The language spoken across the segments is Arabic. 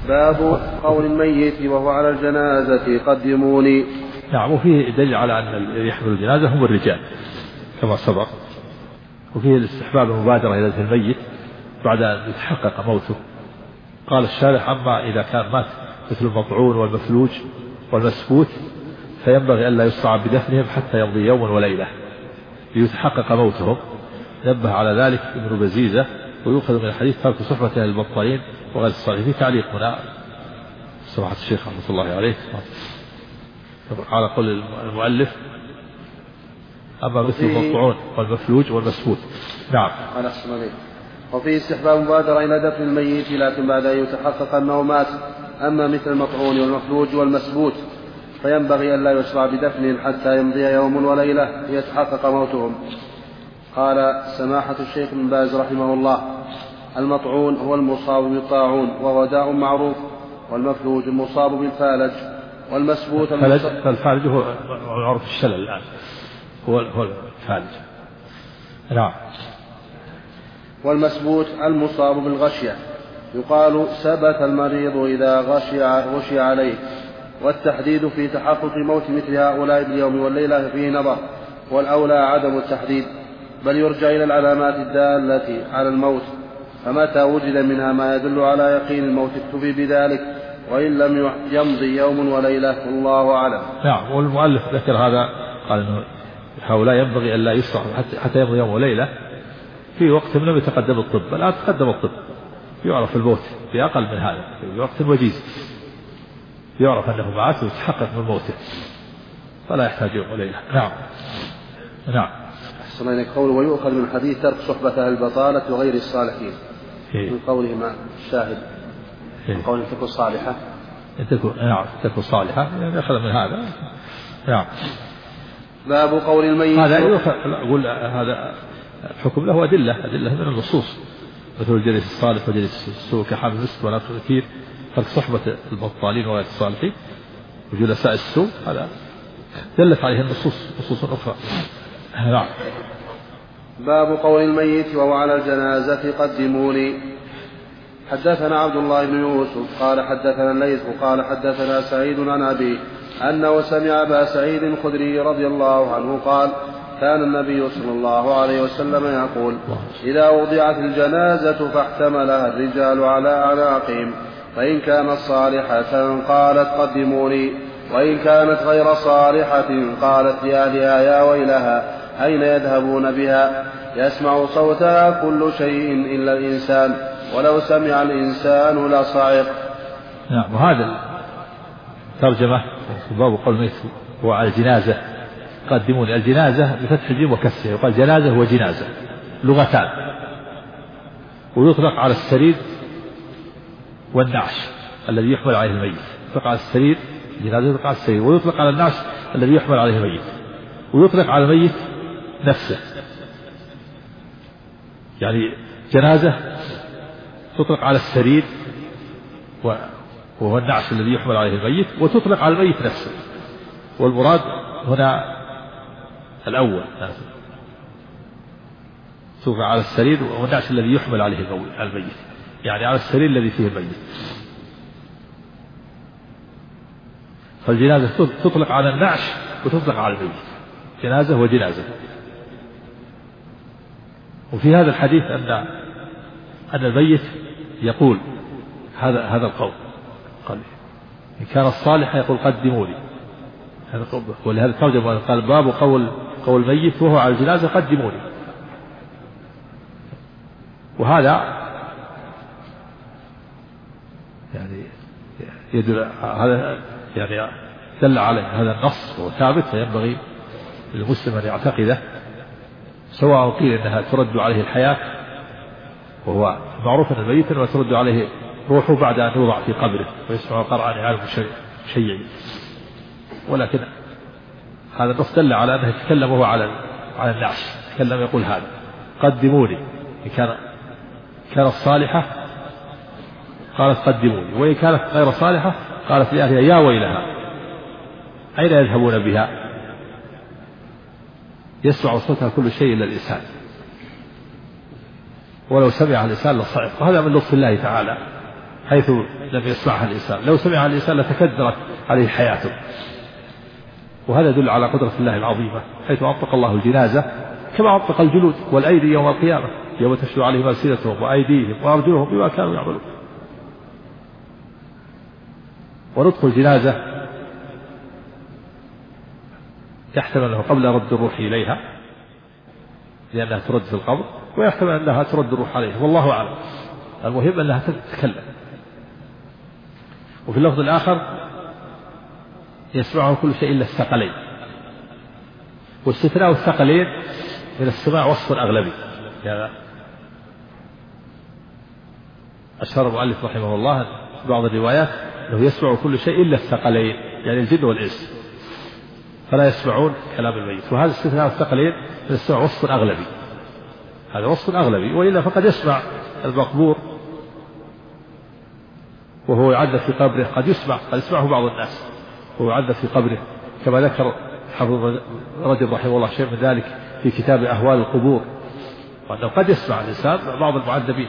باب قول الميت وهو على الجنازة قدموني. نعم. وفيه دليل على أن اللي يحمل الجنازة هم الرجال كما سبق. وفيه الاستحباب المبادرة إلى دفن الميت بعد أن يتحقق موته. قال الشارح: أما إذا كان مات مثل المطعون والمفلوج والمسفوت فينبغي ألا يسرع بدفنهم حتى يمضي يوم وليلة ليتحقق موتهم. نبه على ذلك ابن بزيزة. ويؤخذ من الحديث ترك صحبة أهل البطالين وغير الصالحين. في تعليق هنا سماحة الشيخ رحمة الله عليه على قول المؤلف: أما مثل المطعون والمفلوج والمسفوت. نعم. وفي استحباب مبادرة إلى دفن الميت لكن بعد أن يتحقق أنه مات. أما مثل المطعون والمفلوج والمسبوت فينبغي أن لا يسرع بدفنهم حتى يمضي يوم وليلة ليتحقق موتهم. قال سماحة الشيخ ابن باز رحمه الله: المطعون هو المصاب بالطاعون وهو داء معروف، والمفلوج المصاب بالفالج، والمسبوت الفالج هو معروف الشلل الآن هو الفالج. نعم. والمسبوت المصاب بالغشية. يقال ثبت المريض إذا غشي عليه. والتحديد في تحقق موت مثل هؤلاء باليوم والليلة فيه نظر، والأولى عدم التحديد، بل يرجع إلى العلامات الدالة على الموت، فمتى وجد منها ما يدل على يقين الموت اكتفي بذلك، وإن لم يمضي يوم وليلة والله أعلم. نعم. والمؤلف ذكر هذا، قال إنه هؤلاء ينبغي أن لا يسرع حتى يمضي يوم وليلة في وقت لم يتقدم الطب. الآن تقدم الطب، يعرف الموت في أقل من هذا، في وقت وجيز يعرف أنه مات ويتحقق من موته، فلا يحتاج يوم وليلة. نعم. نعم. أحسن إليك. قوله: ويؤخذ من الحديث ترك صحبة أهل البطالة وغير الصالحين. من قوله ما الشاهد من قوله تكون صالحة. تكون صالحة يأخذ من هذا. نعم. باب قول الميت. هذا أقول هذا الحكم له أدلة من النصوص، مثل الجليس الصالح وجليس السوء كحامل المسك ونافخ الكير. ترك صحبة البطالين وغير الصالحين وجلساء السوء هذا دلت عليه نصوص أخرى. نعم. باب قول الميت وهو على الجنازة قدموني. حدثنا عبد الله بن يوسف قال حدثنا الليث قال حدثنا سعيد عن أبيه أنه سمع أبا سعيد الخدري رضي الله عنه قال: كان النبي صلى الله عليه وسلم يقول: إذا وضعت الجنازة فاحتملها الرجال على أعناقهم، فإن كانت صالحة قالت قدموني، وإن كانت غير صالحة قالت لأهلها: يا ويلها أين يذهبون بها؟ يسمع صوتها كل شيء إلا الإنسان، ولو سمع الإنسان لصعق. نعم. وهذا ترجمة باب قول الميت وعلى الجنازة قدموني. الجنازة بفتح الجيم وكسرها، يقال جنازة وجنازة لغتان، ويطلق على السرير والنعش الذي يحمل عليه الميت. يطلق على السرير جنازة، يطلق على السرير، ويطلق على النعش الذي يحمل عليه الميت، ويطلق على الميت نفسه. يعني جنازة تطلق على السرير وهو النعش الذي يحمل عليه الميت، وتطلق على الميت نفسه. والمراد هنا الأول، تطلق على السرير والنعش الذي يحمل عليه الميت، يعني على السرير الذي فيه الميت. فالجنازة تطلق على النعش وتطلق على الميت، جنازة وجنازة. وفي هذا الحديث أن الميت يقول هذا القول، قال: إن كان الصالح يقول قدموني. ولهذا ترجم قال: باب قول الميت وهو على الجنازة قدموني. وهذا يعني يدل هذا يعني دل عليه هذا النص وهو ثابت، فينبغي للمسلم أن يعتقده، سواء قيل إنها ترد عليه الحياة، وهو معروف أن الميت إنما ترد عليه روحه بعد أن يوضع في قبره ويسمع قرعا عالم شيعي، ولكن هذا النص دل على أنه يتكلم وهو على النعش، يتكلم يقول: هذا قدموني. إن كانت صالحة قالت قدموني، وإن كانت غير صالحة قالت لأهلها: يا ويلها أين يذهبون بها؟ يسمع صوتها كل شيء إلا الإنسان، ولو سمع الإنسان لصعق. وهذا من لطف الله تعالى حيث لم يسمعها الإنسان. لو سمعها الإنسان لتكدرت عليه حياته. وهذا يدل على قدرة الله العظيمة، حيث أنطق الله الجنازة كما أنطق الجلود والأيدي يوم القيامة، يوم تشهد عليهم ألسنتهم وأيديهم وأرجلهم بما كانوا يعملون. ونطق الجنازة يحتمل أنه قبل رد الروح إليها لأنها ترد في القبر، ويحتمل أنها ترد الروح عليه، والله أعلم. المهم أنها تتكلم. وفي اللفظ الآخر يسمعه كل شيء إلا الثقلين. واستثناء الثقلين من السماع وصف أغلبي. يعني أشار المؤلف رحمه الله بعض الروايات أنه يسمع كل شيء إلا الثقلين، يعني الجن والإنس، فلا يسمعون كلام الميت. وهذا استثناء الثقلين من السماع وصف أغلبي، هذا وصف أغلبي. وإلا فقد يسمع المقبور وهو يعذب في قبره، قد يسمعه بعض الناس وهو يعذب في قبره، كما ذكر حافظ رجب رحمه الله شيء من ذلك في كتاب أهوال القبور، وأنه قد يسمع الإنسان بعض المعذبين.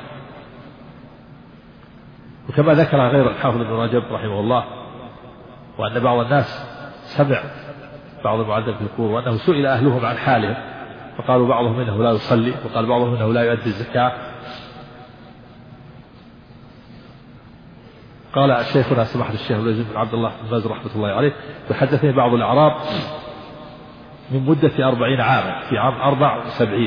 وكما ذكر غير الحافظ ابن رجب رحمه الله وأن بعض الناس سمع بعض المعذب في القبور، وأنه سئل أهلهم عن حالهم فقالوا بعضهم إنه لا يصلي، وقال بعضهم إنه لا يؤدي الزكاة. قال شيخنا سماحة الشيخ بن عبد الله بن باز رحمة الله عليه: يحدثني بعض الأعراب من مدة 40 عاما في عام 74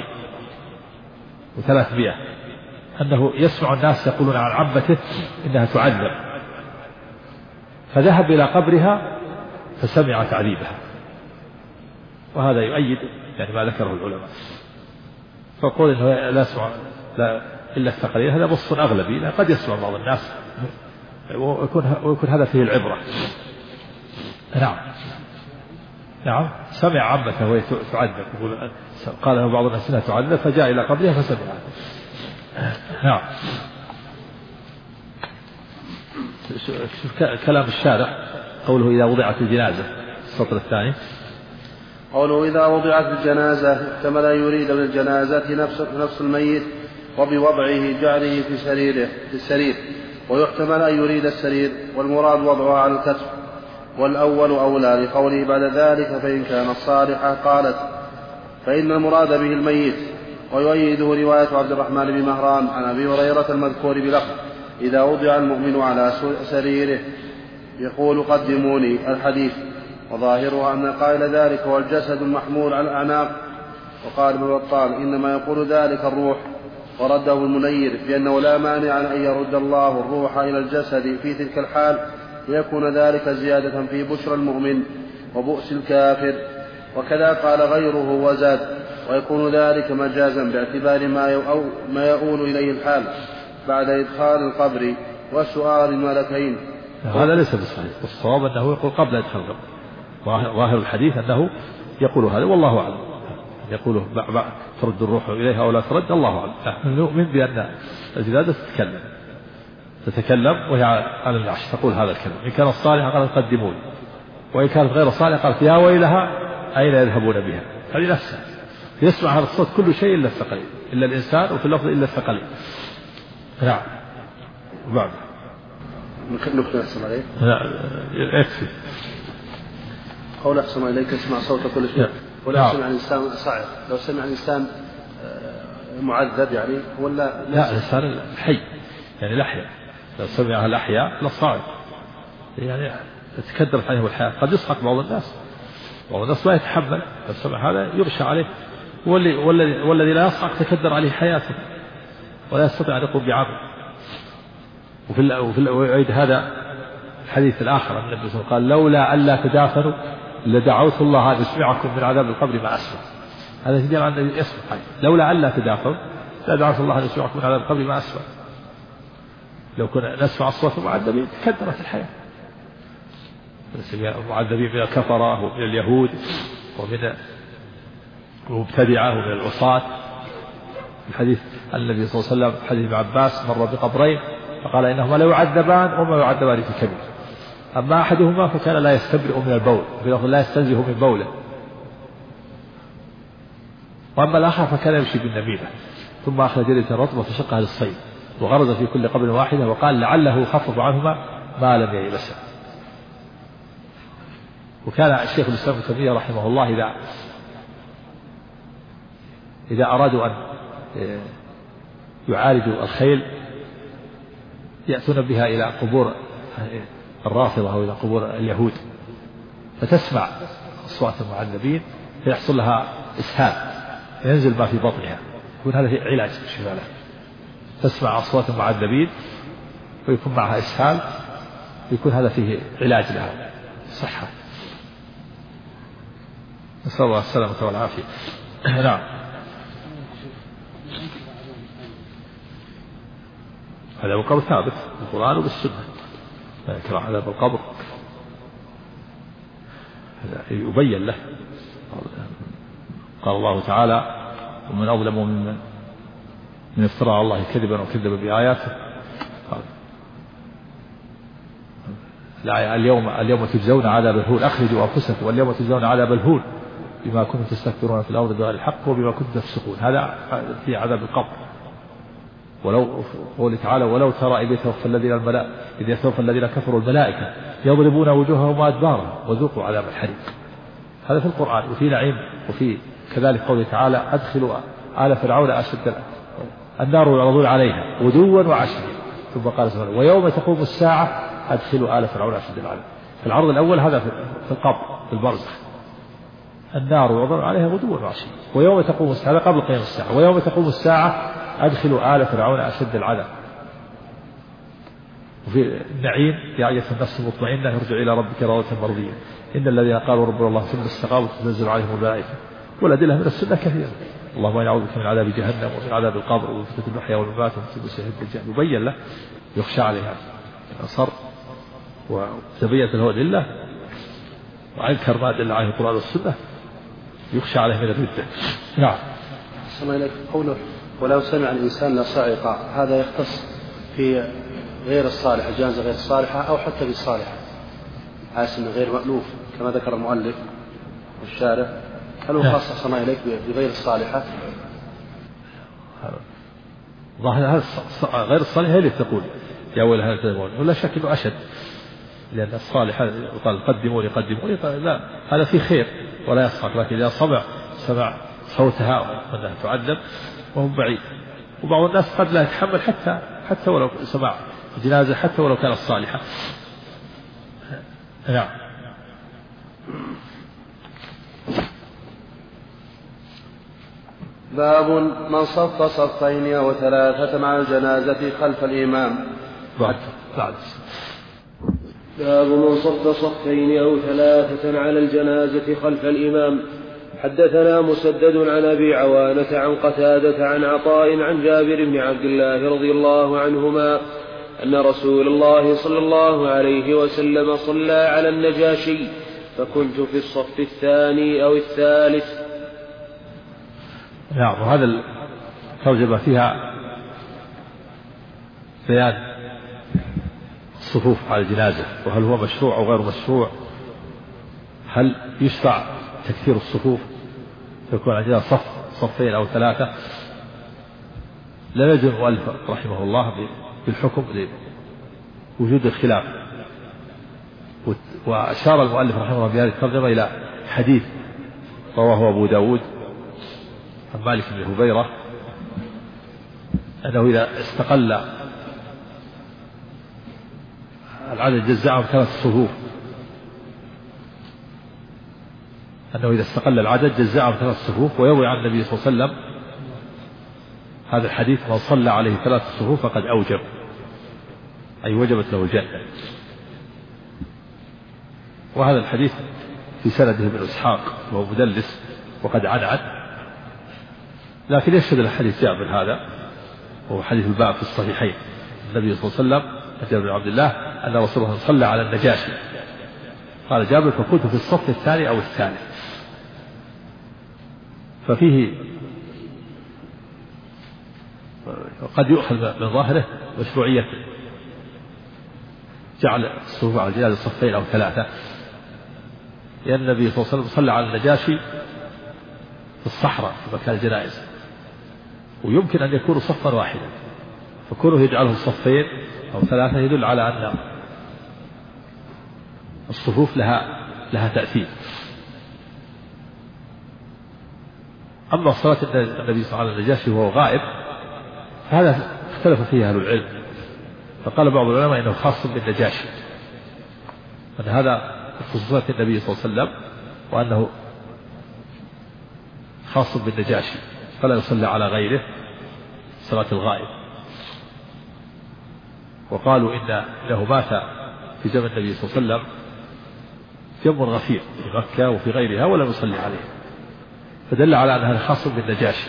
و300 أنه يسمع الناس يقولون عن عمته إنها تعذب، فذهب إلى قبرها فسمع تعذيبها. وهذا يؤيد يعني ما ذكره العلماء. فقول إنه لا يسمع إلا الثقلين هذا نص أغلبي، قد يسمع بعض الناس ويكون هذا فيه العبرة. نعم سمع عمته وهي تعذب، قال له بعض الناس انها تعذب فجاء الى قبرها فسمعها. نعم. كلام الشارع قوله إذا وضعت الجنازة، السطر الثاني قوله إذا وضعت الجنازة احتمل أن يريد بالجنازة نفس الميت وبوضعه جعله في السرير، ويحتمل أن يريد السرير والمراد وضعها على الكتف، والأول أولى لقوله بعد ذلك فإن كانت صالحة. قالت: فإن المراد به الميت. ويؤيده رواية عبد الرحمن بن مهران عن أبي هريرة المذكور بلفظ إذا وضع المؤمن على سريره يقول قدموني الحديث، وظاهرها أن قائل ذلك هو الجسد المحمول على الأعناق. وقال ابن بطال إنما يقول ذلك الروح، ورده المنير بأنه لا مانع أن يرد الله الروح إلى الجسد في تلك الحال، ليكون ذلك زيادة في بشرى المؤمن وبؤس الكافر. وكذا قال غيره وزاد: ويكون ذلك مجازا باعتبار ما يؤول إليه الحال بعد إدخال القبر وسؤال الملكين. هذا ليس بصحيح، والصواب أنه يقول قبل إدخال القبر. ظاهر الحديث أنه يقول هذا، والله أعلم. يقول ترد الروح إليها أو لا ترد، الله أعلم. نحن نؤمن بأن الجنازة تتكلم وهي على العرش تقول هذا الكلام. إن كانت صالحة قالت قدموني، وإن كانت غير صالحة قالت يا ويلها أين يذهبون بها. هذه نفسها يسمع هذا الصوت كل شيء إلا الثقلين، إلا الإنسان، وفي اللفظ إلا الثقلين. نعم. وبعد نكتب أحسن عليك. يكفي قول أحسن إليك اسمع صوت كل شيء. ولا سمع الإنسان صعب، لو سمع الإنسان معذب يعني ولا لا الإنسان الحي يعني الأحياء، لو سمعها الأحياء لا صعب يعني تكدرت عليه الحياة. قد يصحك بعض الناس ما يتحمل، لو سمع هذا يغشى عليه، والذي لا يصحك تكدر عليه حياته ولا يستطيع أن يقوم بعمل. وفي هذا الحديث الآخر النبي صلى الله عليه وسلم قال لولا ألا تدافنوا لدعوت الله أن يسمعكم من عذاب القبر ما أسمع. هذا يدل على أن يسمع. لولا ألا تدافنوا لدعوت الله أن يسمعكم من عذاب القبر ما أسمع. لو كنا نسمع أصوات المعذبين تكدرت الحياة. المعذبين من الكفرة ومن اليهود ومن المبتدعة ومن العصاة. الحديث النبي صلى الله عليه وسلم حديث ابن عباس مر بقبرين فقال إنهما لا يعذبان وما يعذبان في كبير، أما أحدهما فكان لا يستبرئ من البول، لا يستنزه من بوله، وأما الآخر فكان يمشي بالنميمة ثم أخذ جريدة رطبة فشقها للصيد وغرز في كل قبر واحدة، وقال لعله خفف عنهما ما لم ييبسا. وكان الشيخ الإسلام ابن تيمية رحمه الله إذا أرادوا أن يعالجوا الخيل يأتون بها إلى قبور الرافضة أو إلى قبور اليهود، فتسمع أصوات المعذبين فيحصل لها إسهال، ينزل ما في بطنها، يكون هذا في علاج الشفاء لها. تسمع أصوات المعذبين ويكون معها إسهال، يكون هذا فيه علاج لها صحة. نسأل الله السلامة والعافية. نعم. هذا القبر ثابت بالقرآن وبالسنة، كما عذاب القبر يبين له. قال الله تعالى: ومن أظلم من افترى على الله كذبا وكذب بآياته. اليوم تجزون عذاب الهون، أخرجوا أنفسكم واليوم تجزون عذاب الهون بما كنتم تستكبرون في الأرض بغير الحق وبما كنتم تفسقون. هذا في عذاب القبر. ولو قوله تعالى: ولو ترى إذ يتوفى الذين كفروا الملائكة يضربون وجوههم وأدبارهم وذوقوا عذاب الحريق. هذا في القرآن. وفي نعيم. وفي كذلك قوله تعالى: أدخلوا آل فرعون أشد النار يعرضون عليها غدوا وعشيا. ثم قال سبحانه: ويوم تقوم الساعة أدخلوا آل فرعون أشد العذاب. العرض الأول هذا في القبر في البرزخ، النار يعرضون عليها غدوا وعشيا. ويوم تقوم الساعة، هذا قبل قيام الساعة. ويوم تقوم الساعة أدخلوا آل فرعون أشد العذاب. وفي النعيم: يا أيها النفس المطمئنة ارجع إلى ربك راضية مرضية إن الذين قالوا ربنا الله ثم استقاموا تنزل عليهم الملائكة. والأدلة من السنة كثيرة. اللهم إني أعوذ بك من عذاب جهنم ومن عذاب القبر ومن فتنة المحيا والممات ومن فتنة المسيح الدجال. يبين له يخشى عليها أصر وتبين له الأدلة وأنكر ما دل عليه القرآن والسنة يخشى عليه من الردة. نعم. قوله: ولو سمع الإنسان لصعق، هذا يختص في غير الصالحة، الجنازة غير الصالحة أو حتى بالصالحة، حاسس غير مألوف كما ذكر المؤلف والشارح. هل هو خاص صنع إليك بغير الصالحة؟ ظاهر غير الصالحة هي اللي تقول يا ويلها هل تدمون، ولا شك أنه أشد، لأن الصالحة قال قدموا لا، هذا في خير ولا يصحك. لكن إذا سمع صوتها وأنها تعذب وهم بعيد. وبعض الناس قد لا يتحمل حتى ولو سمع جنازة، حتى ولو كانت صالحة. نعم. باب من صف صفين أو ثلاثة مع الجنازة خلف الإمام. بعد. باب من صف صفين أو ثلاثة على الجنازة خلف الإمام. حدثنا مسدد عن أبي عوانة عن قتادة عن عطاء عن جابر بن عبد الله رضي الله عنهما أن رسول الله صلى الله عليه وسلم صلى على النجاشي فكنت في الصف الثاني أو الثالث. نعم. وهذا الترجمة فيها بيان الصفوف على الجنازة، وهل هو مشروع أو غير مشروع، هل يشرع تكثير الصفوف فيكون عندنا صفين أو ثلاثة. لا يجوز المؤلف رحمه الله بالحكم لوجود الخلاف. وأشار المؤلف رحمه الله بهذه الترجمة إلى حديث رواه أبو داود عن مالك بن هبيرة أنه إذا استقل العدد جزأهم 3 صفوف، أنه إذا استقل العدد جزأهم 3 صفوف. ويروي عن النبي صلى الله عليه وسلم هذا الحديث: من صلى عليه 3 صفوف فقد أوجب، أي وجبت له الجنة. وهذا الحديث في سنده ابن إسحاق وهو مدلس وقد عنعن، لكن يشهد الحديث جاء من هذا، وهو حديث الباب في الصحيحين. النبي صلى الله عليه وسلم جابر بن عبد الله أن رسول الله صلى على النجاشي، قال جابر: فكنت في الصف الثاني أو الثالث. ففيه قد يؤخذ من ظاهره مشروعية جعل الصفوف على الجنازة صفين أو ثلاثة، لأن النبي صلى الله عليه وسلم صلى على النجاشي في الصحراء في مكان الجنائز، ويمكن أن يكونوا صفا واحدا، فكونه يجعله صفين أو ثلاثة يدل على أن الصفوف لها تأثير. أما صلاة النبي صلى الله عليه وسلم على النجاشي وهو غائب فهذا اختلف فيه أهل العلم، فقال بعض العلماء إنه خاص بالنجاشي، أن هذا خصوصية النبي صلى الله عليه وسلم وأنه خاص بالنجاشي فلا يصلى على غيره صلاة الغائب. وقالوا إنه مات في زمن النبي صلى الله عليه وسلم جم غفير في مكة وفي غيرها ولم يصلي عليه، فدل على أنها خاص بالنجاشي.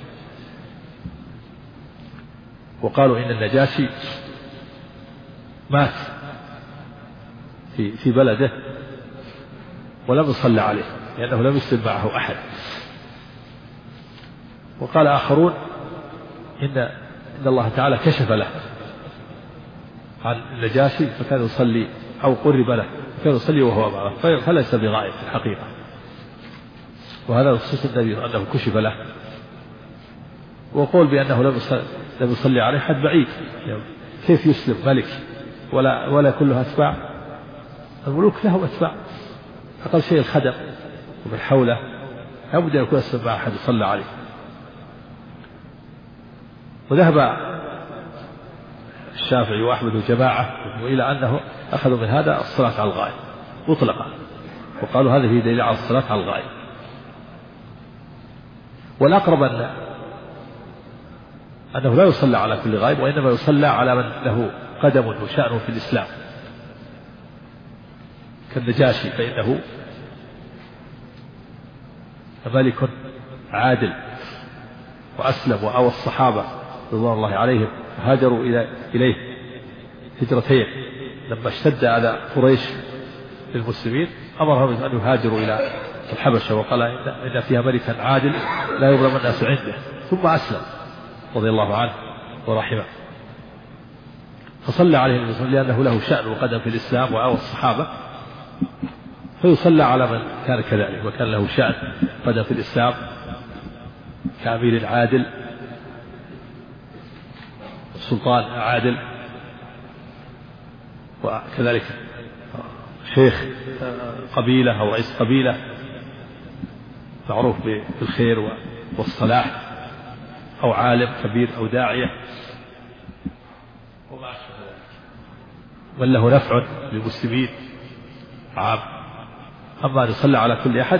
وقالوا إن النجاشي مات في بلده ولم يصلى عليه لأنه لم يسلم معه أحد. وقال آخرون إن الله تعالى كشف له عن النجاشي فكان يصلي أو قرب له فكان يصلي وهو معه فليس بغائب في الحقيقة. وهذا خصوص النبي أنه كشف له. وقول بأنه لم يصلي عليه حد بعيد، كيف يسلم ملك ولا كلها أتباع؟ الملوك لهم أتباع، أقل شيء الخدم ومن حوله لابد أن يكون أسلم مع أحد يصلى عليه. وذهب الشافعي وأحمد وجماعة وإلى أنه أخذوا من هذا الصلاة على الغائب مطلقة، وقالوا هذا فيه دليل على الصلاة على الغائب. والأقرب أنه لا يصلى على كل غائب، وإنما يصلى على من له قدم وشأن في الإسلام كالنجاشي، فإنه ملك عادل وأسلم وآوى الصحابة رضوان الله عليهم هاجروا إليه هجرتين لما اشتد أذى قريش للمسلمين، أمرهم أن يهاجروا إلى الحبشة وقال إن فيها ملكا عادل لا يظلم الناس عنده، ثم أسلم رضي الله عنه ورحمه، فصلى عليه النبي لأنه له شأن وقدم في الإسلام وآوى الصحابة، فيصلى على من كان كذلك وكان له شأن قدم في الإسلام كأمير عادل سلطان عادل، وكذلك شيخ قبيلة أو رئيس قبيلة معروف بالخير والصلاح، أو عالم كبير أو داعية من له نفع للمسلمين عام. أما أن يصلى على كل أحد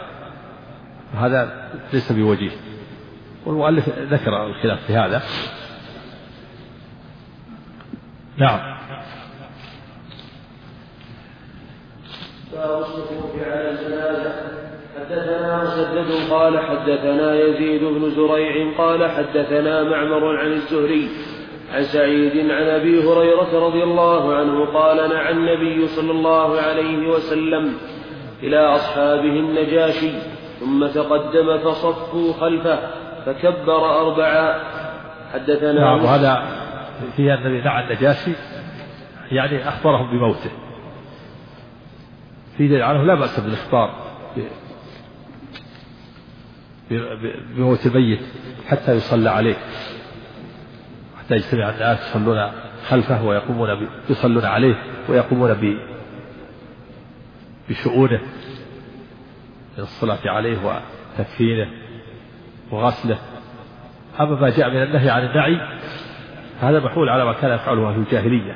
فهذا ليس بوجيه، والمؤلف ذكر الخلاف في هذا. نعم. باب الصفوف على الجنازة. حدثنا مسدد قال حدثنا يزيد بن زريع قال حدثنا معمر عن الزهري عن سعيد عن أبي هريرة رضي الله عنه قال نعى النبي صلى الله عليه وسلم إلى أصحابه النجاشي ثم تقدم فصفوا خلفه فكبر أربعا. حدثنا نعم. وهذا فيها النبي نعى النجاشي يعني أخبرهم بموته، في دليل عنه لا بأس بالإخبار بموت الميت حتى يصلى عليه، حتى يجتمع الناس يصلون خلفه ويقومون يصلون عليه ويقومون بشؤونه من الصلاة عليه وتكفينه وغسله. أما ما جاء من النهي عن النعي هذا محمول على ما كان يفعله أهل الجاهلية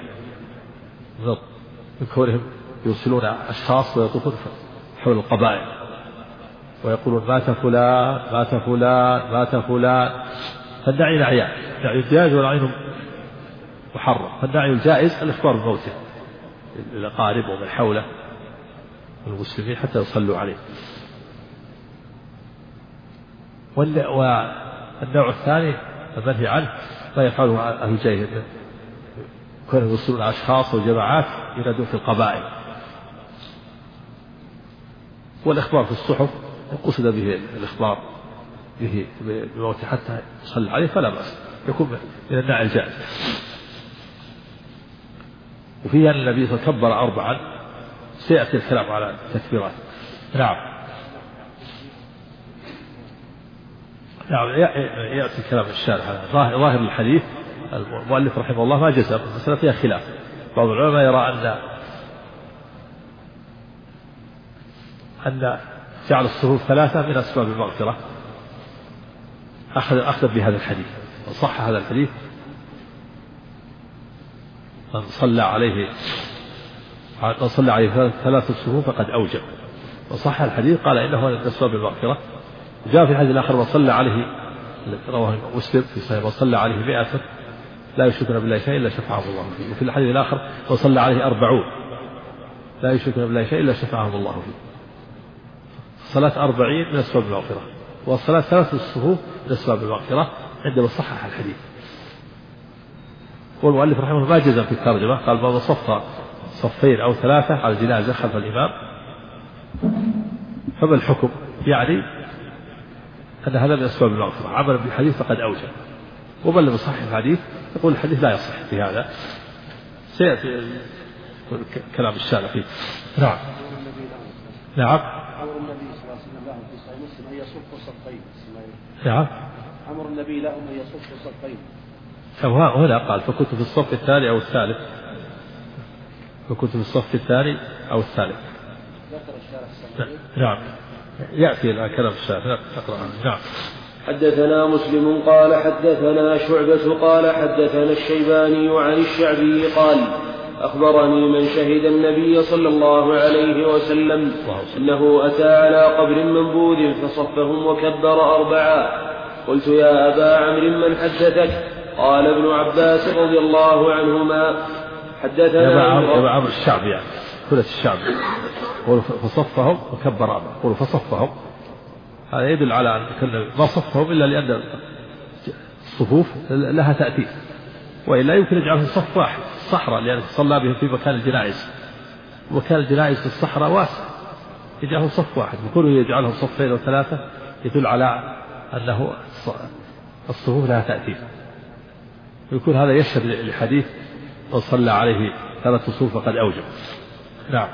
من كونهم يرسلون أشخاص ويطوفون حول القبائل ويقولون مات فلان مات فلان مات فلان. فالنعي نعيان، نعي الجائز ونعي محرم. فالنعي الجائز الإخبار بموته للأقارب ومن حوله والمسلمين حتى يصلوا عليه. والنوع الثاني المنهي عنه ما يفعله أهل الجاهلية، كانوا يرسلون أشخاص وجماعات ينادون في القبائل، والإخبار في الصحف قصد به الإخبار به بموته حتى يصلى عليه فلا بأس، يكون من النعي الجائز. وفيها أن النبي صلى الله عليه وسلم كبر أربعا، سيأتي الكلام على التكبيرات. نعم. نعم يأتي الكلام الشارح على ظاهر الحديث المؤلف رحمه الله ما جزم، المسألة فيها خلاف. بعض العلماء يرى أن جعل الصفوف 3 من أسباب المغفرة، أخذ بهذا الحديث وصح هذا الحديث: من صلى عليه 3 صفوف فقد أوجب. وصح الحديث قال إنه من أسباب المغفرة. جاء في الحديث الآخر: من صلى عليه، رواه مسلم في صحيح، من صلى عليه 100 لا يشركون بالله شيئا إلا شفعهم الله فيه. وفي الحديث الآخر: من صلى عليه 40 لا يشركون بالله شيئا إلا شفعهم الله فيه. صلاة 40 من أسباب المغفرة، والصلاة 3 الصفوف من أسباب المغفرة عندما صحح الحديث. والمؤلف رحمه الله ما جزم في الترجمة، قال: من صف صفين أو 3 على الجنازة خلف الإمام فما الحكم؟ يعني أن هذا من أسباب المغفرة، عمل بالحديث فقد أوجب. ومن لم يصحح الحديث يقول الحديث لا يصح في هذا. سيأتي كلام الشارع فيه. نعم. نعم. أمر النبي صلى الله عليه وسلم لهم في صحيح مسلم أن يصفوا صفين. نعم. أمر النبي لهم أن يصفوا صفين. هنا قال: فكنت في الصف الثاني أو الثالث. فكنت في الصف الثاني أو الثالث. ذكر الشارع السمعي. نعم. يأتي الآن كلام الشارع. نعم. حدثنا مسلم قال حدثنا شعبة قال حدثنا الشيباني عن الشعبي قال: أخبرني من شهد النبي صلى الله عليه وسلم أنه أتى على قبر منبوذ فصفهم وكبر 4. قلت: يا أبا عمرو من حدثك؟ قال ابن عباس رضي الله عنهما: حدثنا أبا عمرو الشعبي، يعني كلة الشعبي. فصفهم وكبر 4. قولوا فصفهم، هذا يدل على أن ما صفهم إلا لأن الصفوف لها تأثير، وإلا يمكن يجعلهم صف واحد الصحراء، لأن صلى بهم في مكان الجنائز، ومكان الجنائز في الصحراء واسع، يجعلهم صف واحد. يكونوا يجعلهم صفين أو 3 يدل على أنه الصفوف لها تأثير، ويكون هذا يشهد للحديث: من صلى عليه 3 صفوف فقد أوجب. نعم.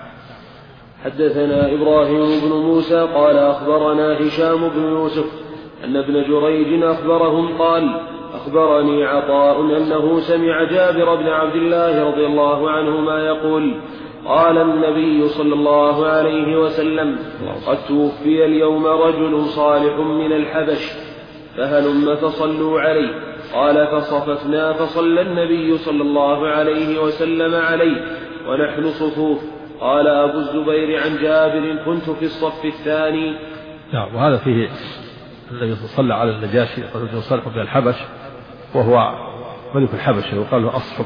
حدثنا إبراهيم بن موسى قال: أخبرنا هشام بن يوسف أن ابن جريج أخبرهم قال: أخبرني عطاء أنه سمع جابر بن عبد الله رضي الله عنهما يقول: قال النبي صلى الله عليه وسلم: قد توفي اليوم رجل صالح من الحبش فهلم فصلوا عليه. قال: فصففنا فصلى النبي صلى الله عليه وسلم عليه ونحن صفوف. قال أبو الزبير عن جابر: كنت في الصف الثاني. نعم. وهذا فيه الذي صلى على النجاشي رجل صالح من الحبش، وهو ملك الحبش، وقال له: أصحب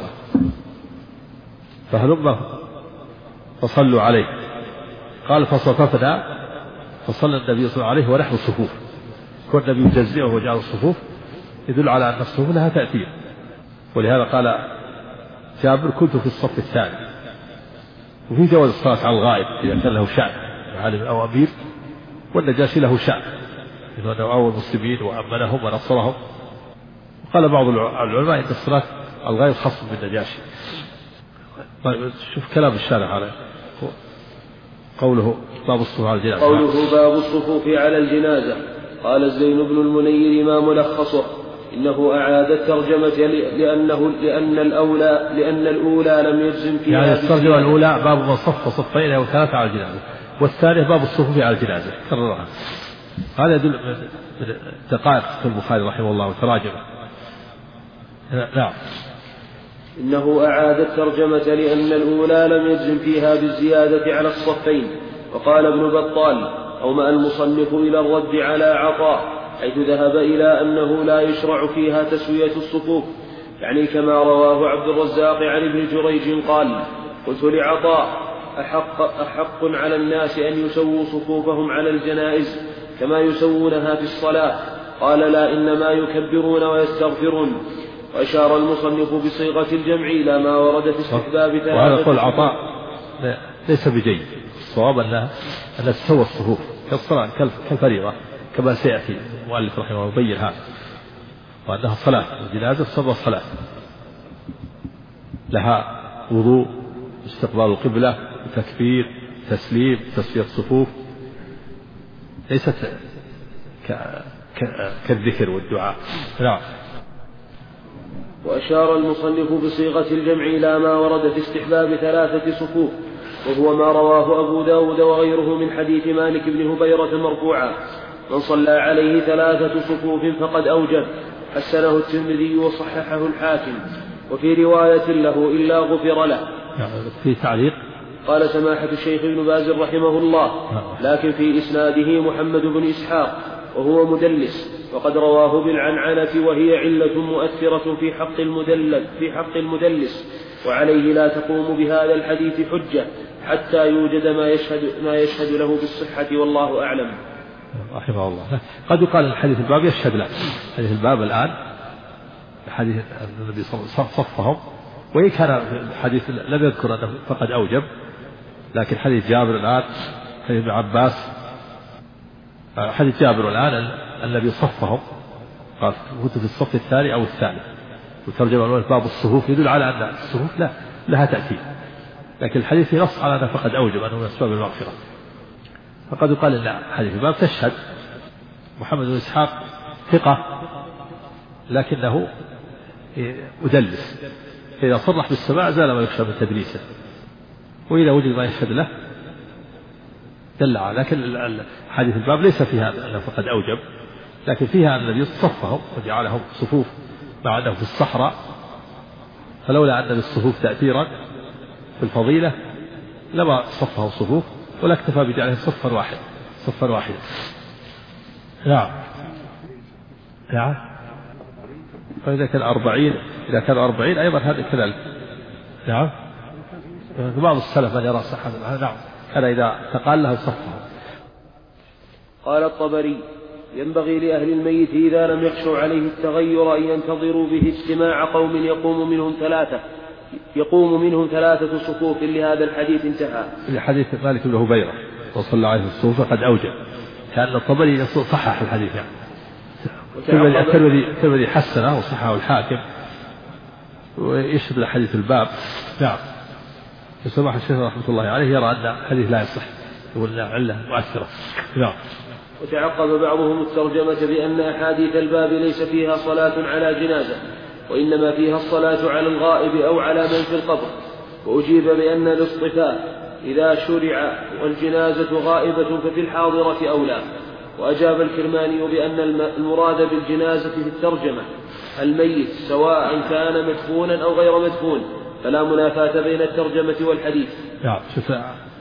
فهلم فصلوا عليه. قال: فصففنا فصلى النبي صلى الله عليه ونحن صفوف. كون النبي يجزئه وجعل الصفوف يدل على أن الصفوف لها تأثير. ولهذا قال جابر: كنت في الصف الثاني. وفي جواز الصلاة على الغائب إذا كان له شأن، عالم أو أمير، والنجاشي له شأن إنه أول المسلمين وأمنهم ونصرهم. وقال بعض العلماء إن الصلاة على الغائب خاص بالنجاشي. طيب شوف كلام الشارع على قوله: باب الصفوف على الجنازة. قوله: باب الصفوف على الجنازة. قال الزين بن المنير ما ملخصه: إنه أعاد الترجمة لأن الأولى لم يجزم فيها. يعني الترجمة الأولى باب من صف صفين أو 3 على الجنازة، والثانية باب الصفوف على الجنازة، كررها. هذا يدل من دقائق في البخاري رحمه الله وتراجمه. نعم. إنه أعاد الترجمة لأن الأولى لم يجزم فيها بالزيادة على الصفين. وقال ابن بطال: أومأ المصنف إلى الرد على عطاء، حيث ذهب إلى أنه لا يشرع فيها تسوية الصفوف، يعني كما رواه عبد الرزاق عن ابن جريج قال: قلت لعطاء: أحق على الناس أن يسووا صفوفهم على الجنائز كما يسوونها في الصلاة؟ قال: لا، إنما يكبرون ويستغفرون. وأشار المصنف بصيغة الجمع إلى ما ورد في استحباب ثلاثة. وهذا قول عطاء ليس بجيد. الصواب أنها تسوى الصفوف كالصلاة كالفريضة، كما سيأتي المؤلف رحمه الله يبين هذا، وأنها صلاة الجنازة صلاة لها وضوء، استقبال القبلة، تكبير، تسليم، تسوية الصفوف، ليست كالذكر والدعاء. نعم. وأشار المصنف بصيغة الجمع إلى ما ورد في استحباب 3 صفوف، وهو ما رواه أبو داود وغيره من حديث مالك بن هبيرة مرفوعا: من صلى عليه 3 صفوف فقد أوجب. حسنه الترمذي وصححه الحاكم. وفي رواية له: إلا غفر له. في تعليق قال سماحة الشيخ ابن باز رحمه الله: لكن في إسناده محمد بن إسحاق وهو مدلس، وقد رواه بالعنعنة وهي علة مؤثرة في حق المدلس، وعليه لا تقوم بهذا الحديث حجة حتى يوجد ما يشهد له بالصحة، والله أعلم. رحمه الله. قد يقال الحديث الباب يشهد له. حديث الباب الآن حديث النبي صفهم، وإن كان الحديث لم يذكر أنه فقد أوجب، لكن حديث جابر الآن، حديث ابن عباس، حديث جابر الآن النبي صفهم، قال كنت في الصف الثاني أو الثالث، وترجم الأول باب الصفوف يدل على أن الصفوف لها تأثير، لكن الحديث نص على أنه فقد أوجب، أنه من أسباب المغفرة. فقد يقال أن حديث الباب تشهد. محمد بن إسحاق ثقة لكنه مدلس، فإذا صرح بالسماع زال ما يخشى من تدليسه، وإذا وجد ما يشهد له دل على. لكن حديث الباب ليس فيها أنه فقد أوجب، لكن فيها أن النبي صفهم وجعلهم صفوف مع أنه في الصحراء، فلولا أن للصفوف تأثيرا في الفضيلة لما صفهم صفوف، ولا اكتفى بجعلهم صفا واحدا. نعم. فإذا كان 40 أيضا هذا كذلك. نعم. بعض السلف من يرى صحة. نعم. كان إذا تقال له صفه. قال الطبري: ينبغي لأهل الميت إذا لم يخشوا عليه التغير أن ينتظروا به اجتماع قوم يقوم منهم 3 صفوف لهذا الحديث. انتهى. الحديث مالك بن هبيرة وصلى عليه الصفوف فقد أوجب، كان الطبري صحح الحديث يعني. الترمذي حسنه وصححه الحاكم، ويشهد لحديث الباب. نعم. سماحة الشيخ رحمة الله عليه يرى أن الحديث لا يصح، يقول علة مؤثرة. نعم. وتعقب بعضهم الترجمة بأن أحاديث الباب ليس فيها صلاة على جنازة، وإنما فيها الصلاة على الغائب أو على من في القبر. وأجيب بأن الاصطفاء إذا شرع والجنازة غائبة ففي الحاضرة أولى. وأجاب الكرماني بأن المراد بالجنازة في الترجمة الميت سواء كان مدفونا أو غير مدفون، فلا منافاة بين الترجمة والحديث. نعم. شوف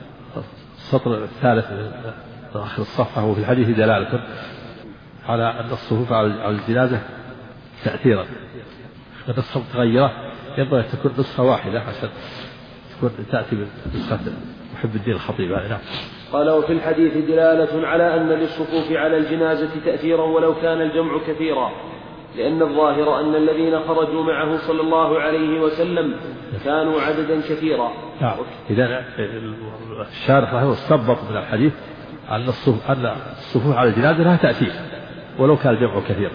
السطر الثالث من آخر الصفحة، وفي الحديث دلالة على أن الصفوف على الجنازة تأثيرا. النسخة متغيرة ينبغي أن تكون نسخة واحدة عشان تكون تأتي بنسخة محب الدين الخطيب. نعم. قال: وفي الحديث دلالة على أن للصفوف على الجنازة تأثيرا ولو كان الجمع كثيرا، لأن الظاهر أن الذين خرجوا معه صلى الله عليه وسلم كانوا عددا كثيرا. نعم. إذا الشارح رحمه استنبط من الحديث أن الصفوف على الجنازة لها تأثير ولو كان الجمع كثيرا،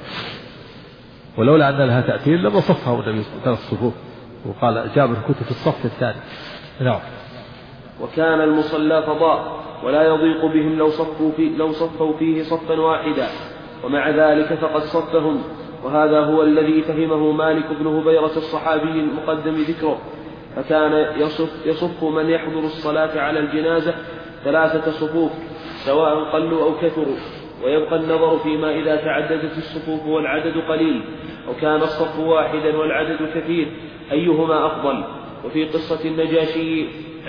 ولولا أن لها تأثير لما صفها النبي 3 صفوف، وقال جابر كنت في الصف الثاني. نعم. وكان المصلى فضاء ولا يضيق بهم لو صفوا فيه صفا واحدا، ومع ذلك فقد صفهم، وهذا هو الذي فهمه مالك بن هبيرة الصحابي المقدم ذكره، فكان يصف من يحضر الصلاة على الجنازة 3 صفوف سواء قلوا أو كثروا، ويبقى النظر فيما إذا تعددت الصفوف والعدد قليل، وكان الصف واحدا والعدد كثير أيهما أفضل. وفي قصة النجاشي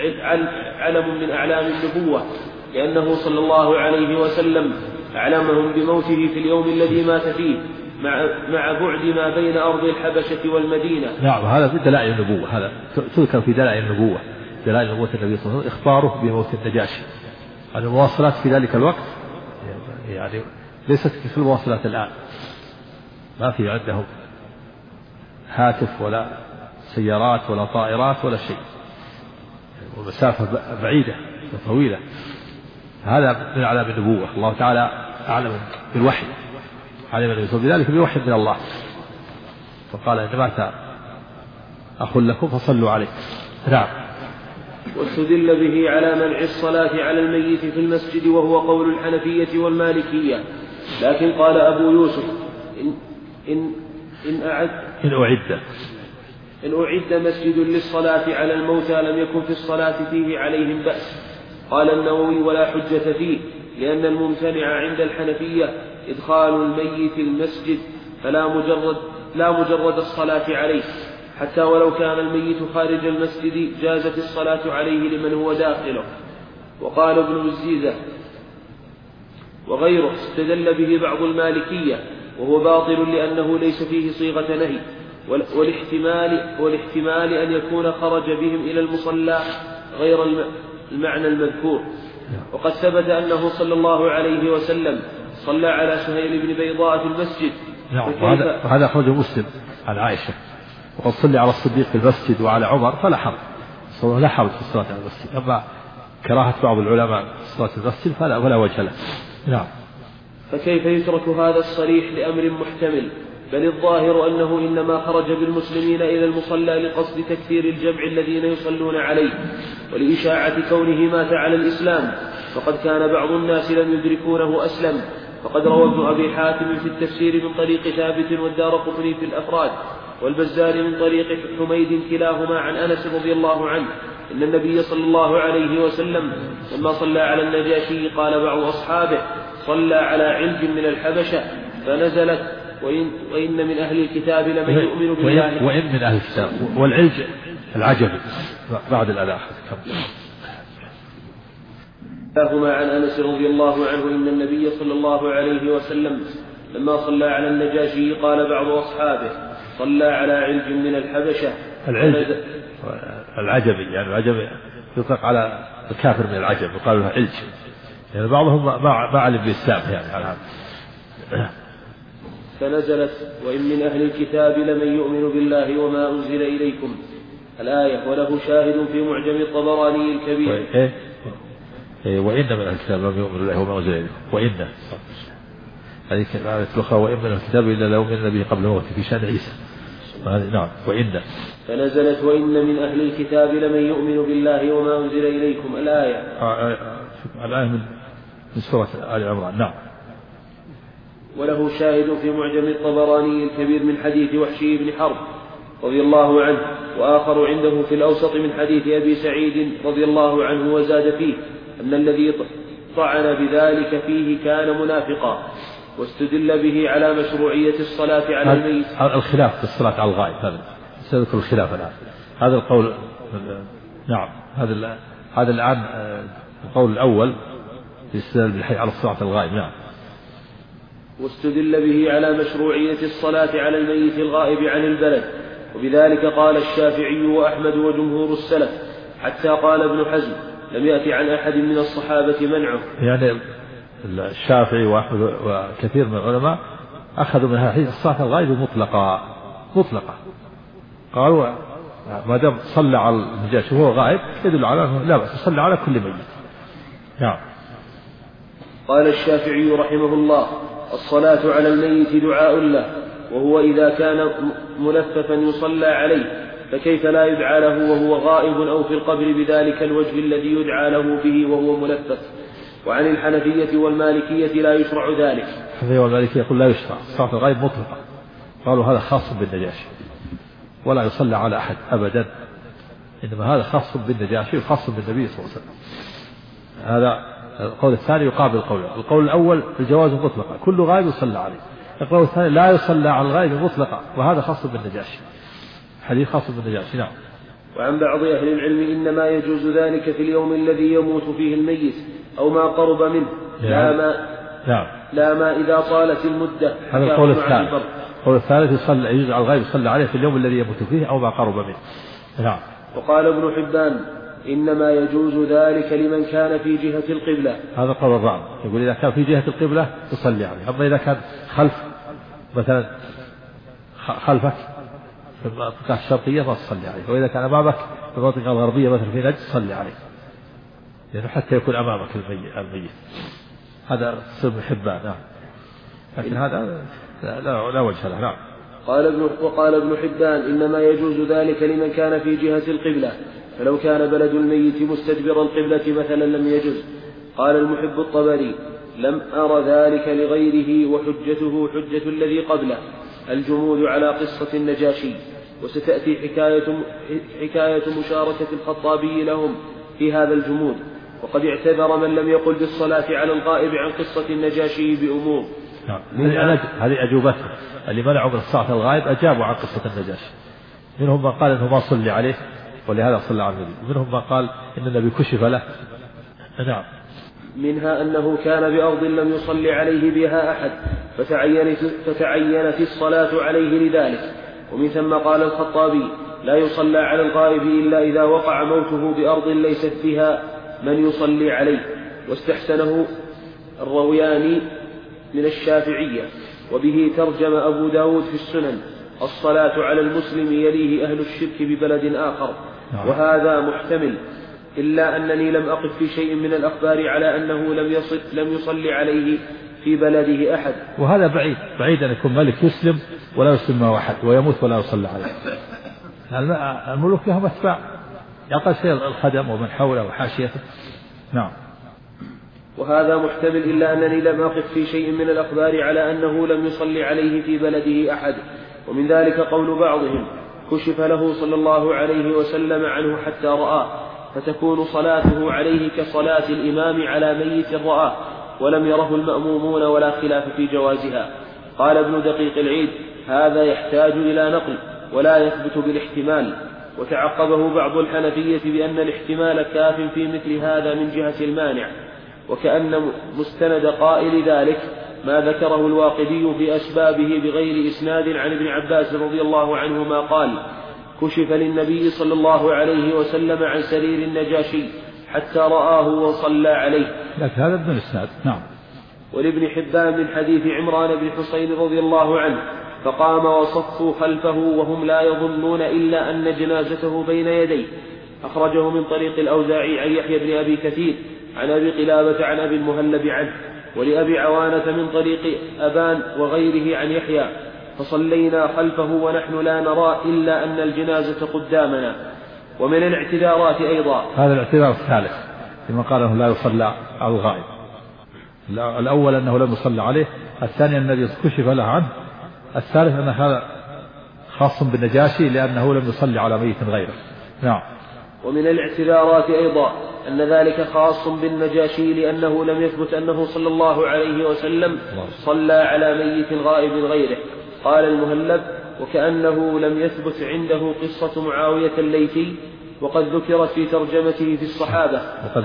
علم من أعلام النبوة، لأنه صلى الله عليه وسلم أعلمهم بموته في اليوم الذي مات فيه مع بعد ما بين أرض الحبشة والمدينة. نعم. هذا في دلائل النبوة، هذا تذكر في دلائل النبوة، دلائل نبوة النبي صلى الله عليه وسلم إخباره بموت النجاشي. المواصلات في ذلك الوقت يعني ليست في المواصلات الآن، ما في عندهم هاتف ولا سيارات ولا طائرات ولا شيء، ومسافة بعيدة وطويلة. هذا من علامات النبوة. الله تعالى أعلم بالوحي، علم النبي صلى الله عليه وسلم بوحي من الله، فقال إن مات أخ لكم فصلوا عليه. نعم. واستدل به على منع الصلاة على الميت في المسجد، وهو قول الحنفية والمالكية. لكن قال أبو يوسف إن أعد مسجد للصلاة على الموتى لم يكن في الصلاة فيه عليهم بأس. قال النووي ولا حجة فيه، لأن الممتنع عند الحنفية إدخال الميت المسجد لا مجرد الصلاة عليه، حتى ولو كان الميت خارج المسجد جازت الصلاة عليه لمن هو داخله. وقال ابن الزيزة وغيره استدل به بعض المالكية وهو باطل لأنه ليس فيه صيغة نهي، والاحتمال أن يكون خرج بهم إلى المصلى غير المعنى المذكور. وقد ثبت أنه صلى الله عليه وسلم صلى على سهيل بن بيضاء في المسجد. وهذا أخرجه مسلم عن عائشة، وقد صلى على الصديق في المسجد وعلى عمر فلا حرج، لا حرج في الصلاة على المسجد. أما كراهة بعض العلماء في صلاة المسجد فلا وجه له. نعم. فكيف يترك هذا الصريح لأمر محتمل؟ بل الظاهر أنه إنما خرج بالمسلمين إلى المصلى لقصد تكثير الجمع الذين يصلون عليه ولإشاعة كونه مات على الإسلام، فقد كان بعض الناس لم يدركونه أسلم. فقد روى ابن أبي حاتم في التفسير من طريق ثابت والدارقطني في الأفراد والبزار من طريق حميد كلاهما عن أنس رضي الله عنه إن النبي صلى الله عليه وسلم لما صلى على النجاشي قال بعض أصحابه صلى على علج من الحبشة فنزلت وإن من أهل الكتاب لمن يؤمن بالله. وإن من أهل الكتاب، والعلج العجبي بعد الألاء. كلاهما عن أنس رضي الله عنه إن النبي صلى الله عليه وسلم لما صلى على النجاشي قال بعض أصحابه صلى على علج من الحبشة. العلج العجبي، يعني العجبي يطلق على الكافر من العجب يقال له علج، يعني بعضهم ما علم بالإسلام يعني على هذا. فنزلت وإن من أهل الكتاب لمن يؤمن بالله وما أنزل إليكم الآية، وله شاهد في معجم الطبراني الكبير. وإن من أهل الكتاب لمن يؤمن بالله وما أنزل إليكم، وإن هذه كلمة الأخرى وإن من الكتاب إلا لو من النبي قبل موته في شأن عيسى. نعم. وإن فنزلت وإن من أهل الكتاب لمن يؤمن بالله وما أنزل إليكم الآية. الآية من سورة آل عمران. نعم. وله شاهد في معجم الطبراني الكبير من حديث وحشي بن حرب رضي الله عنه، وآخر عنده في الأوسط من حديث أبي سعيد رضي الله عنه وزاد فيه أن الذي طعن بذلك فيه كان منافقا، واستدل به على مشروعية الصلاة على الميت. الخلاف في الصلاة على الغائب هذا سيذكر الخلاف الآن. هذا القول نعم هذا الآن القول الأول يستدل بالحي على الصلاة على الغائب. نعم. واستدل به على مشروعية الصلاة على الميت الغائب عن البلد، وبذلك قال الشافعي وأحمد وجمهور السلف، حتى قال ابن حزم لم يأتي عن أحد من الصحابة منعه. يعني الشافعي وأحمد وكثير من العلماء أخذوا من هذه الصلاة الغائب مطلقة، قالوا ما دام صلى على النجاشي وهو غائب يدل على أنه لا بأس يصلي على كل ميت. نعم. قال الشافعي رحمه الله الصلاة على الميت دعاء له، وهو إذا كان ملففا يصلى عليه، فكيف لا يدعى له وهو غائب أو في القبر بذلك الوجه الذي يدعى له به وهو ملفف. وعن الحنفية والمالكية لا يشرع ذلك. الحنفية والمالكية يقول لا يشرع صلاة الغائب مطلقة، قالوا هذا خاص بالنجاشي ولا يصلى على أحد أبدا، إنما هذا خاص بالنجاشي وخاص بالنبي صلى الله عليه وسلم. هذا القول الثاني يقابل القول الأول الجواز مطلقا كل غائب يصلى عليه. القول الثاني لا يصلى على الغائب مطلقا، وهذا خاص بالنجاشي، حديث خاص بالنجاشي. نعم. وعن بعض أهل العلم إنما يجوز ذلك في اليوم الذي يموت فيه الميت أو ما قرب منه. لا ما إذا طالت المدة. هذا القول الثالث. القول الثالث يجوز على الغائب يصلى عليه في اليوم الذي يموت فيه أو ما قرب منه. نعم. وقال ابن حبان إنما يجوز ذلك لمن كان في جهة القبلة. هذا القول الرابع، يقول إذا كان في جهة القبلة يصلي عليه، أما إذا كان مثلا خلفك في المنطقة الشرقية ما تصلي عليه، وإذا كان أمامك في المنطقة الغربية مثلا في نجد تصلي عليه، يعني حتى يكون أمامك الميت. هذا سر ابن حبان. نعم. لكن هذا لا وجه له. نعم. وقال ابن حبان إنما يجوز ذلك لمن كان في جهة القبلة، فلو كان بلد الميت مستدبر القبلة مثلا لم يجوز. قال المحب الطبري لم أر ذلك لغيره وحجته حجة الذي قبله. الجمود على قصة النجاشي. وستأتي حكاية مشاركة الخطابي لهم في هذا الجمود. وقد اعتذر من لم يقل بالصلاة على الغائب عن قصة النجاشي بأمور. هذه أجوبته اللي منعوا من الصلاة على الغائب أجابوا عن قصة النجاشي. منهم من قال إنه ما صلي عليه ولهذا صلى على النبي، ومنهم من قال إن النبي كشف له. نعم. منها أنه كان بأرض لم يصلي عليه بها أحد فتعينت الصلاة عليه لذلك. ومن ثم قال الخطابي لا يصلى على الغائب إلا إذا وقع موته بأرض ليست فيها من يصلي عليه. واستحسنه الروياني من الشافعية. وبه ترجم أبو داود في السنن الصلاة على المسلم يليه أهل الشرك ببلد آخر. وهذا محتمل، إلا أنني لم أقف في شيء من الأخبار على أنه لم يصلي عليه في بلده أحد. وهذا بعيد أن يكون ملك يسلم ولا يسلم معه أحد ويموت ولا يصلى عليه. الملوك لهم أتباع، يقل شيء الخدم ومن حوله وحاشيته. نعم. وهذا محتمل، إلا أنني لم أقف في شيء من الأخبار على أنه لم يصلي عليه في بلده أحد. ومن ذلك قول بعضهم كشف له صلى الله عليه وسلم عنه حتى رآه، فتكون صلاته عليه كصلاة الإمام على ميت رآه ولم يره المأمومون ولا خلاف في جوازها. قال ابن دقيق العيد هذا يحتاج إلى نقل ولا يثبت بالاحتمال. وتعقبه بعض الحنفية بأن الاحتمال كاف في مثل هذا من جهة المانع، وكأن مستند قائل ذلك ما ذكره الواقدي في أسبابه بغير إسناد عن ابن عباس رضي الله عنهما قال كشف للنبي صلى الله عليه وسلم عن سرير النجاشي حتى رآه وصلى عليه. لكن هذا ابن الإسناد. نعم. ولابن حبان من حديث عمران بن حسين رضي الله عنه فقام وصفوا خلفه وهم لا يظنون إلا أن جنازته بين يديه. أخرجه من طريق الأوزاعي عن يحيى بن أبي كثير عن أبي قلابة عن أبي المهلب عنه، ولأبي عوانة من طريق أبان وغيره عن يحيى فصلينا خلفه ونحن لا نرى إلا أن الجنازة قدامنا. ومن الاعتذارات أيضا هذا الاعتذار الثالث لما قال أنه لا يصلى على الغائب. الأول أنه لم يصلى عليه، الثاني أن الذي كشف له عنه، الثالث أن هذا خاص بالنجاشي لأنه لم يصلي على ميت غيره. نعم. ومن الاعتذارات أيضا أن ذلك خاص بالنجاشي لأنه لم يثبت أنه صلى الله عليه وسلم صلى على ميت غائب غيره. قال المهلب وكأنه لم يثبت عنده قصة معاوية الليثي وقد ذكرت في ترجمته في الصحابة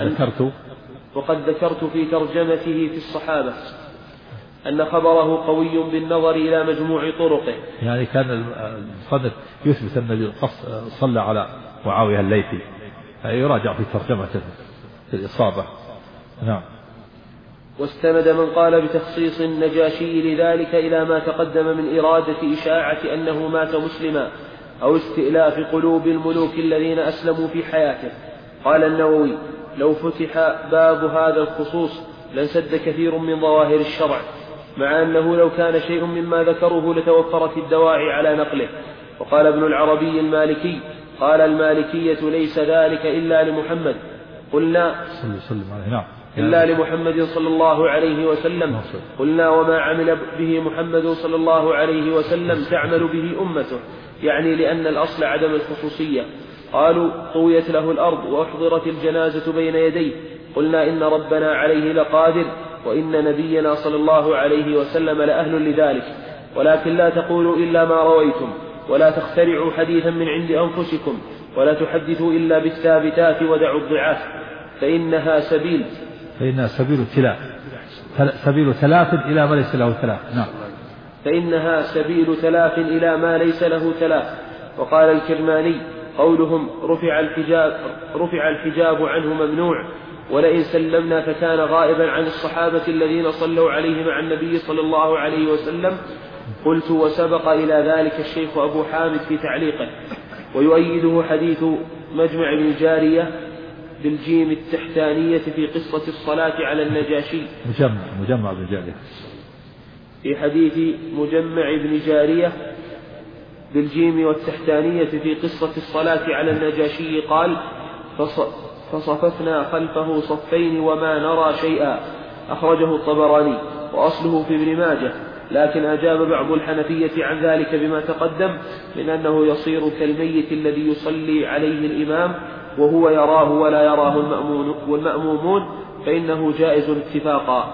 وقد ذكرت في ترجمته في الصحابة أن خبره قوي بالنظر إلى مجموع طرقه. يعني كان المصنف يثبت أن النبي صلى على معاوية الليثي، يراجع في ترجمته في الإصابة. نعم. واستند من قال بتخصيص النجاشي لذلك إلى ما تقدم من إرادة إشاعة أنه مات مسلما أو استئلاف قلوب الملوك الذين أسلموا في حياته. قال النووي لو فتح باب هذا الخصوص لانسد كثير من ظواهر الشرع، مع أنه لو كان شيء مما ذكروه لتوفرت الدواعي على نقله. وقال ابن العربي المالكي قال المالكية ليس ذلك إلا لمحمد، قلنا إلا لمحمد صلى الله عليه وسلم، قلنا وما عمل به محمد صلى الله عليه وسلم تعمل به أمته، يعني لأن الأصل عدم الخصوصية. قالوا طويت له الأرض وأحضرت الجنازة بين يديه، قلنا إن ربنا عليه لقادر وإن نبينا صلى الله عليه وسلم لأهل لذلك، ولكن لا تقولوا إلا ما رويتم ولا تخترعوا حديثا من عند أنفسكم ولا تحدثوا إلا بالثابتات ودعوا الضعاف فإنها سبيل تلاف إلى ما ليس له تلاف. نعم. فإنها سبيل تلاف إلى ما ليس له تلاف. وقال الكرماني قولهم رفع الحجاب عنه ممنوع، ولئن سلمنا فكان غائبا عن الصحابة الذين صلوا عليه مع النبي صلى الله عليه وسلم. قلت وسبق إلى ذلك الشيخ أبو حامد في تعليقه، ويؤيده حديث مجمع بن جارية بالجيم التحتانية في قصة الصلاة على النجاشي. مجمع بن جارية في حديث مجمع بن جارية بالجيم والتحتانية في قصة الصلاة على النجاشي قال فصففنا خلفه صفين وما نرى شيئا. أخرجه الطبراني وأصله في ابن ماجه. لكن أجاب بعض الحنفية عن ذلك بما تقدم من أنه يصير كالميت الذي يصلي عليه الإمام وهو يراه ولا يراه والمأمومون، فإنه جائز اتفاقا.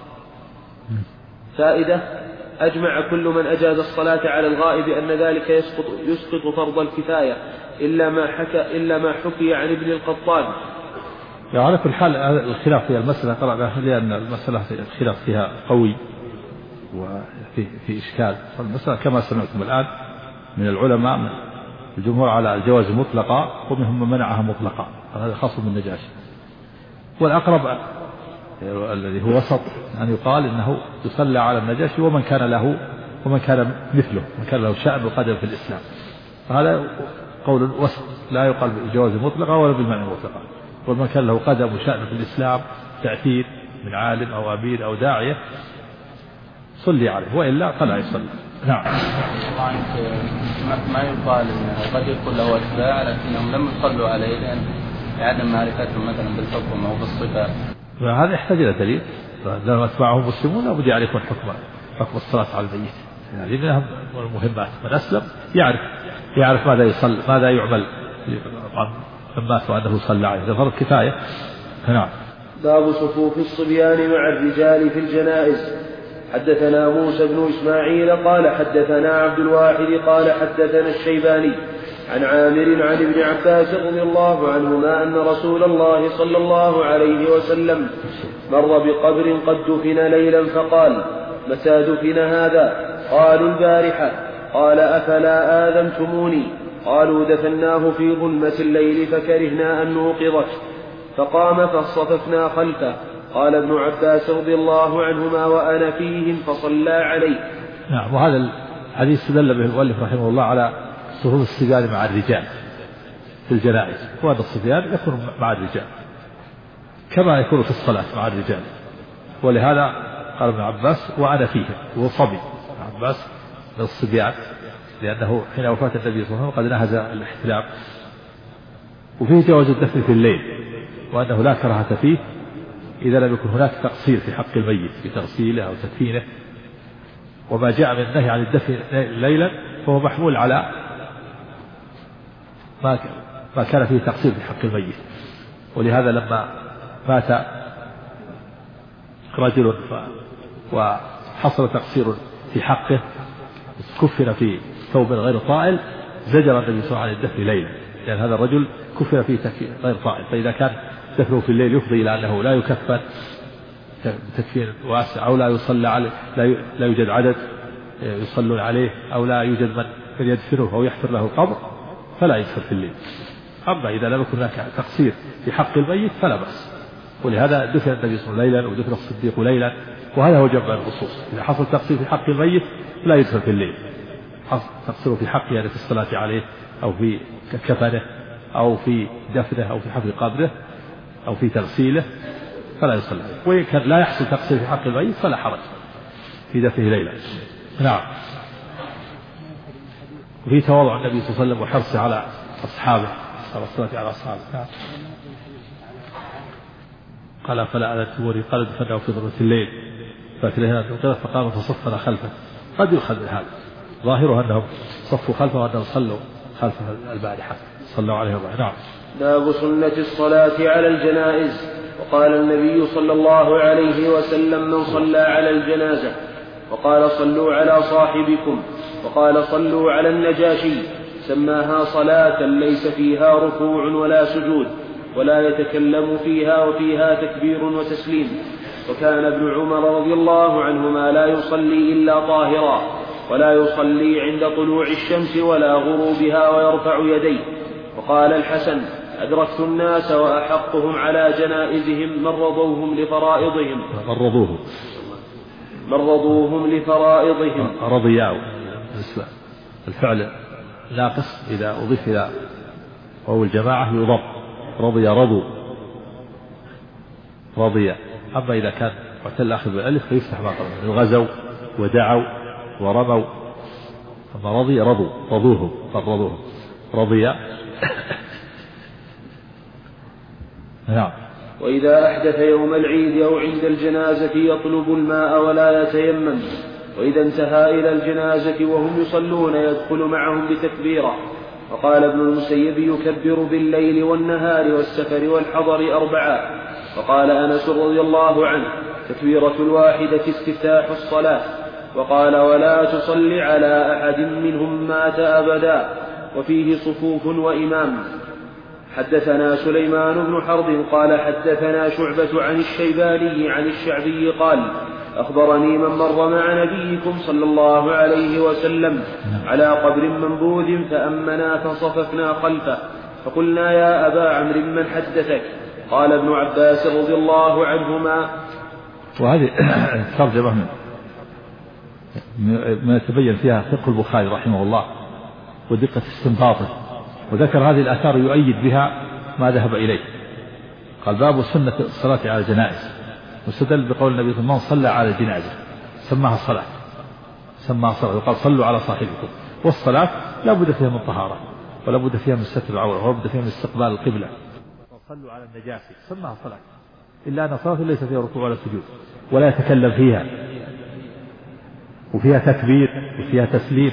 فائدة: أجمع كل من أجاز الصلاة على الغائب أن ذلك يسقط فرض الكفاية إلا ما حكي عن ابن القطان. على كل حال الخلاف في المسألة قرأنا لأن المسألة الخلاف فيها قوي وفي إشكال. المسألة كما سمعتم الآن من العلماء من الجمهور على الجواز مطلقا، ومنهم من منعها مطلقا، هذا خاص بالنجاشي. والأقرب الذي هو وسط أن يقال إنه يصلى على النجاشي ومن كان له ومن كان مثله، من كان له شأن وقدم في الإسلام. هذا قول وسط، لا يقال بالجواز مطلقا ولا بالمنع مطلقا. ومن كان له قدم وشأن في الإسلام، تأثير من عالم أو أمير أو داعية، صلي عليه، وإلا فلا يصلي. نعم. ما يقال إن قد يكون له أتباع لكنهم لم يصلوا عليه لعدم معرفتهم مثلا بالحكم أو بالصفات. هذا يحتاج إلى دليل. لو أتباعه مسلمون لابد يعرفون حكم الصلاة على الميت. هذه من أهم المهمات. من أسلم يعرف ماذا يصلي، ماذا يعمل من مات وأنه صلى عليه، هذا فرض كفاية. نعم. باب صفوف الصبيان مع الرجال في الجنائز. حدثنا موسى بن إسماعيل قال حدثنا عبد الواحد قال حدثنا الشيباني عن عامر عن ابن عباس رضي الله عنهما أن رسول الله صلى الله عليه وسلم مر بقبر قد دفن ليلا فقال: متى دفن هذا؟ قالوا: البارحة. قال: أفلا آذنتموني؟ قالوا: دفناه في ظلمة الليل فكرهنا أن نوقظك. فقام فصففنا خلفه. قال ابن عباس رضي الله عنهما وأنا فيهم فصلى عليه. نعم. وهذا الحديث استدل به المؤلف رحمه الله على صفوف الصبيان مع الرجال في الجنائز، وهذا الصبيان يكون مع الرجال كما يكون في الصلاة مع الرجال. ولهذا قال ابن عباس وأنا فيهم، هو صبي ابن عباس من الصبيان، لأنه حين وفاة النبي صلى الله عليه وسلم قد نهز الاحتلام. وفيه جواز الدفن في الليل، وأنه لا كراهة فيه إذا لم يكن هناك تقصير في حق الميت في تغسيله أو تدفينه. وما جاء من النهي عن الدفن ليلا فهو محمول على ما كان فيه تقصير في حق الميت. ولهذا لما مات رجل وحصل تقصير في حقه كفن في ثوب غير طائل، زجر النبي صلى الله عليه وسلم عن الدفن ليلا، لأن هذا الرجل كفن في تكفين غير طائل. فإذا كان دفنه في الليل يفضي إلى أنه لا يكفن تكفين واسع، أو لا يصلى عليه، لا يوجد عدد يصلون عليه، أو لا يوجد من يدفنه أو يحفر له قبر، فلا يدفن في الليل. أما إذا لم يكن هناك تقصير في حق الميت فلا بأس. ولهذا دفن النبي صلى الله عليه وسلم ليلا ودفن الصديق ليلا، وهذا هو جمع النصوص. إذا حصل تقصير في حق الميت لا يدفن في الليل، حصل تقصير في حقه يعني في الصلاة عليه أو في كفنه أو في دفنه أو في حفر قبره أو في تغسيله فلا يصلى عليه. وإن كان لا يحصل تقصير في حق الميت فلا حرج في دفنه ليلا. نعم. وفي تواضع النبي صلى الله عليه وسلم وحرصه على أصحابه، على الصلاة على أصحابه. نعم. قال: فلا أذنتموني؟ قال: دفناه في ظلمة الليل فأتلهنا القبلة فقام فصفنا خلفه. قد يؤخذ من هذا ظاهره أنهم صفوا خلفه وأنهم صلوا خلف البارحة، صلوا عليه الرحمة. نعم. باب سنة الصلاة على الجنائز. وقال النبي صلى الله عليه وسلم: من صلى على الجنازة وقال: صلوا على صاحبكم، وقال: صلوا على النجاشي، سماها صلاة ليس فيها ركوع ولا سجود ولا يتكلم فيها، وفيها تكبير وتسليم. وكان ابن عمر رضي الله عنهما لا يصلي إلا طاهرا، ولا يصلي عند طلوع الشمس ولا غروبها، ويرفع يديه. وقال الحسن: أدركت الناس وأحقهم على جنائزهم مرضوهم لفرائضهم. رضياء الفعل ناقص إذا أضيف إلى وهو الجماعة يضم، رضي رضي. أما إذا كان معتل آخر بالألف فيفتح ما قبله، غزوا ودعوا ورموا. أما رضي رضوهم رضي. نعم. وإذا أحدث يوم العيد أو عند الجنازة يطلب الماء ولا يتيمم. وإذا انتهى إلى الجنازة وهم يصلون يدخل معهم بتكبيرة. وقال ابن المسيب يكبر بالليل والنهار والسفر والحضر 4. وقال أنس رضي الله عنه تكبيرة الواحدة استفتاح الصلاة. وقال ولا تصل على أحد منهم مات أبدا. وفيه صفوف وإمام. حدثنا سليمان بن حرب قال حدثنا شعبة عن الشيباني عن الشعبي قال أخبرني من مر مع نبيكم صلى الله عليه وسلم على قبر منبوذ فأمنا فصففنا خلفه فقلنا يا أبا عمرو من حدثك؟ قال ابن عباس رضي الله عنهما. وهذه ترجمة ما يتبين فيها فقه البخاري رحمه الله ودقة استنباطه، وذكر هذه الآثار يؤيد بها ما ذهب إليه. قال باب سنة الصلاة على الجنائز، واستدل بقول النبي صلى الله عليه وسلم من صلى على الجنازة سماها صلاة، وقال صلوا على صاحبكم. والصلاة لا بد فيها من طهارة، ولا بد فيها من ستر العورة، ولا بد فيها من استقبال القبلة. صلوا على النجاسة سماها صلاة، إلا أن صلاة ليس فيها ركوع ولا سجود ولا يتكلم فيها، وفيها تكبير وفيها تسليم.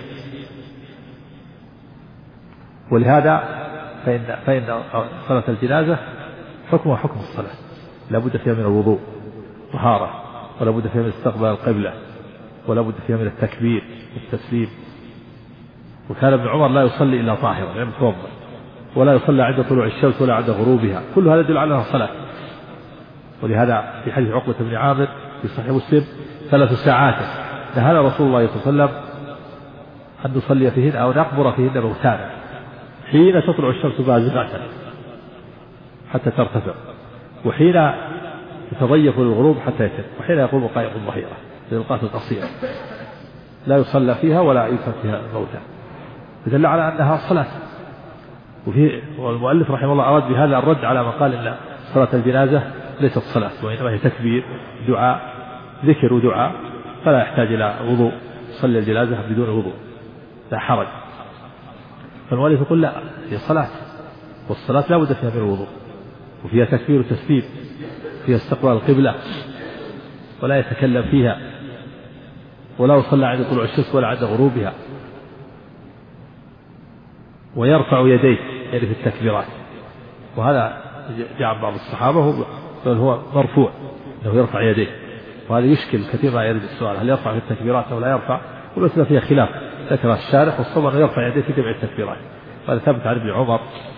ولهذا فإن صلاة الجنازة حكمها حكم الصلاة، لا بد فيها من الوضوء طهارة، ولا بد فيها من استقبال القبلة، ولا بد فيها من التكبير والتسليم. وكان ابن عمر لا يصلي إلا طاهرا يعني متوضا، ولا يصلي عند طلوع الشمس ولا عند غروبها، كل هذا يدل على صلاة. ولهذا في حديث عقبة بن عامر في صحيح مسلم 3 ساعات نهانا رسول الله صلى الله عليه وسلم أن نصلي فيهن أو نقبر فيهن موتانا حين تطلع الشمس بازغة حتى ترتفع، وحين يتضيف للغروب حتى يتم، وحين يقوم قائم الظهيرة للأوقات القصيرة لا يصلى فيها ولا يدفن فيها الموتى، يدل على أنها صلاة. والمؤلف رحمه الله أراد بهذا الرد على ما قال إن صلاة الجنازة ليست صلاة، وإنما هي تكبير دعاء ذكر ودعاء، فلا يحتاج إلى وضوء، صلي الجنازة بدون وضوء لا حرج. فالمؤلف يقول لا، هي صلاة، والصلاة لا بد فيها من الوضوء، وفيها تكبير وتسليم، فيها استقبال القبلة، ولا يتكلم فيها، ولا يصلى عند طلوع الشمس ولا عند غروبها، ويرفع يديه يعني في التكبيرات. وهذا جاء بعض الصحابة بل هو مرفوع انه يرفع يديه، وهذا يشكل كثير ما يرد السؤال هل يرفع في التكبيرات او لا يرفع، والمسألة فيها خلاف، ذكر الشارح والصواب انه يرفع يديه في جميع التكبيرات، وهذا ثابت عن ابن عمر،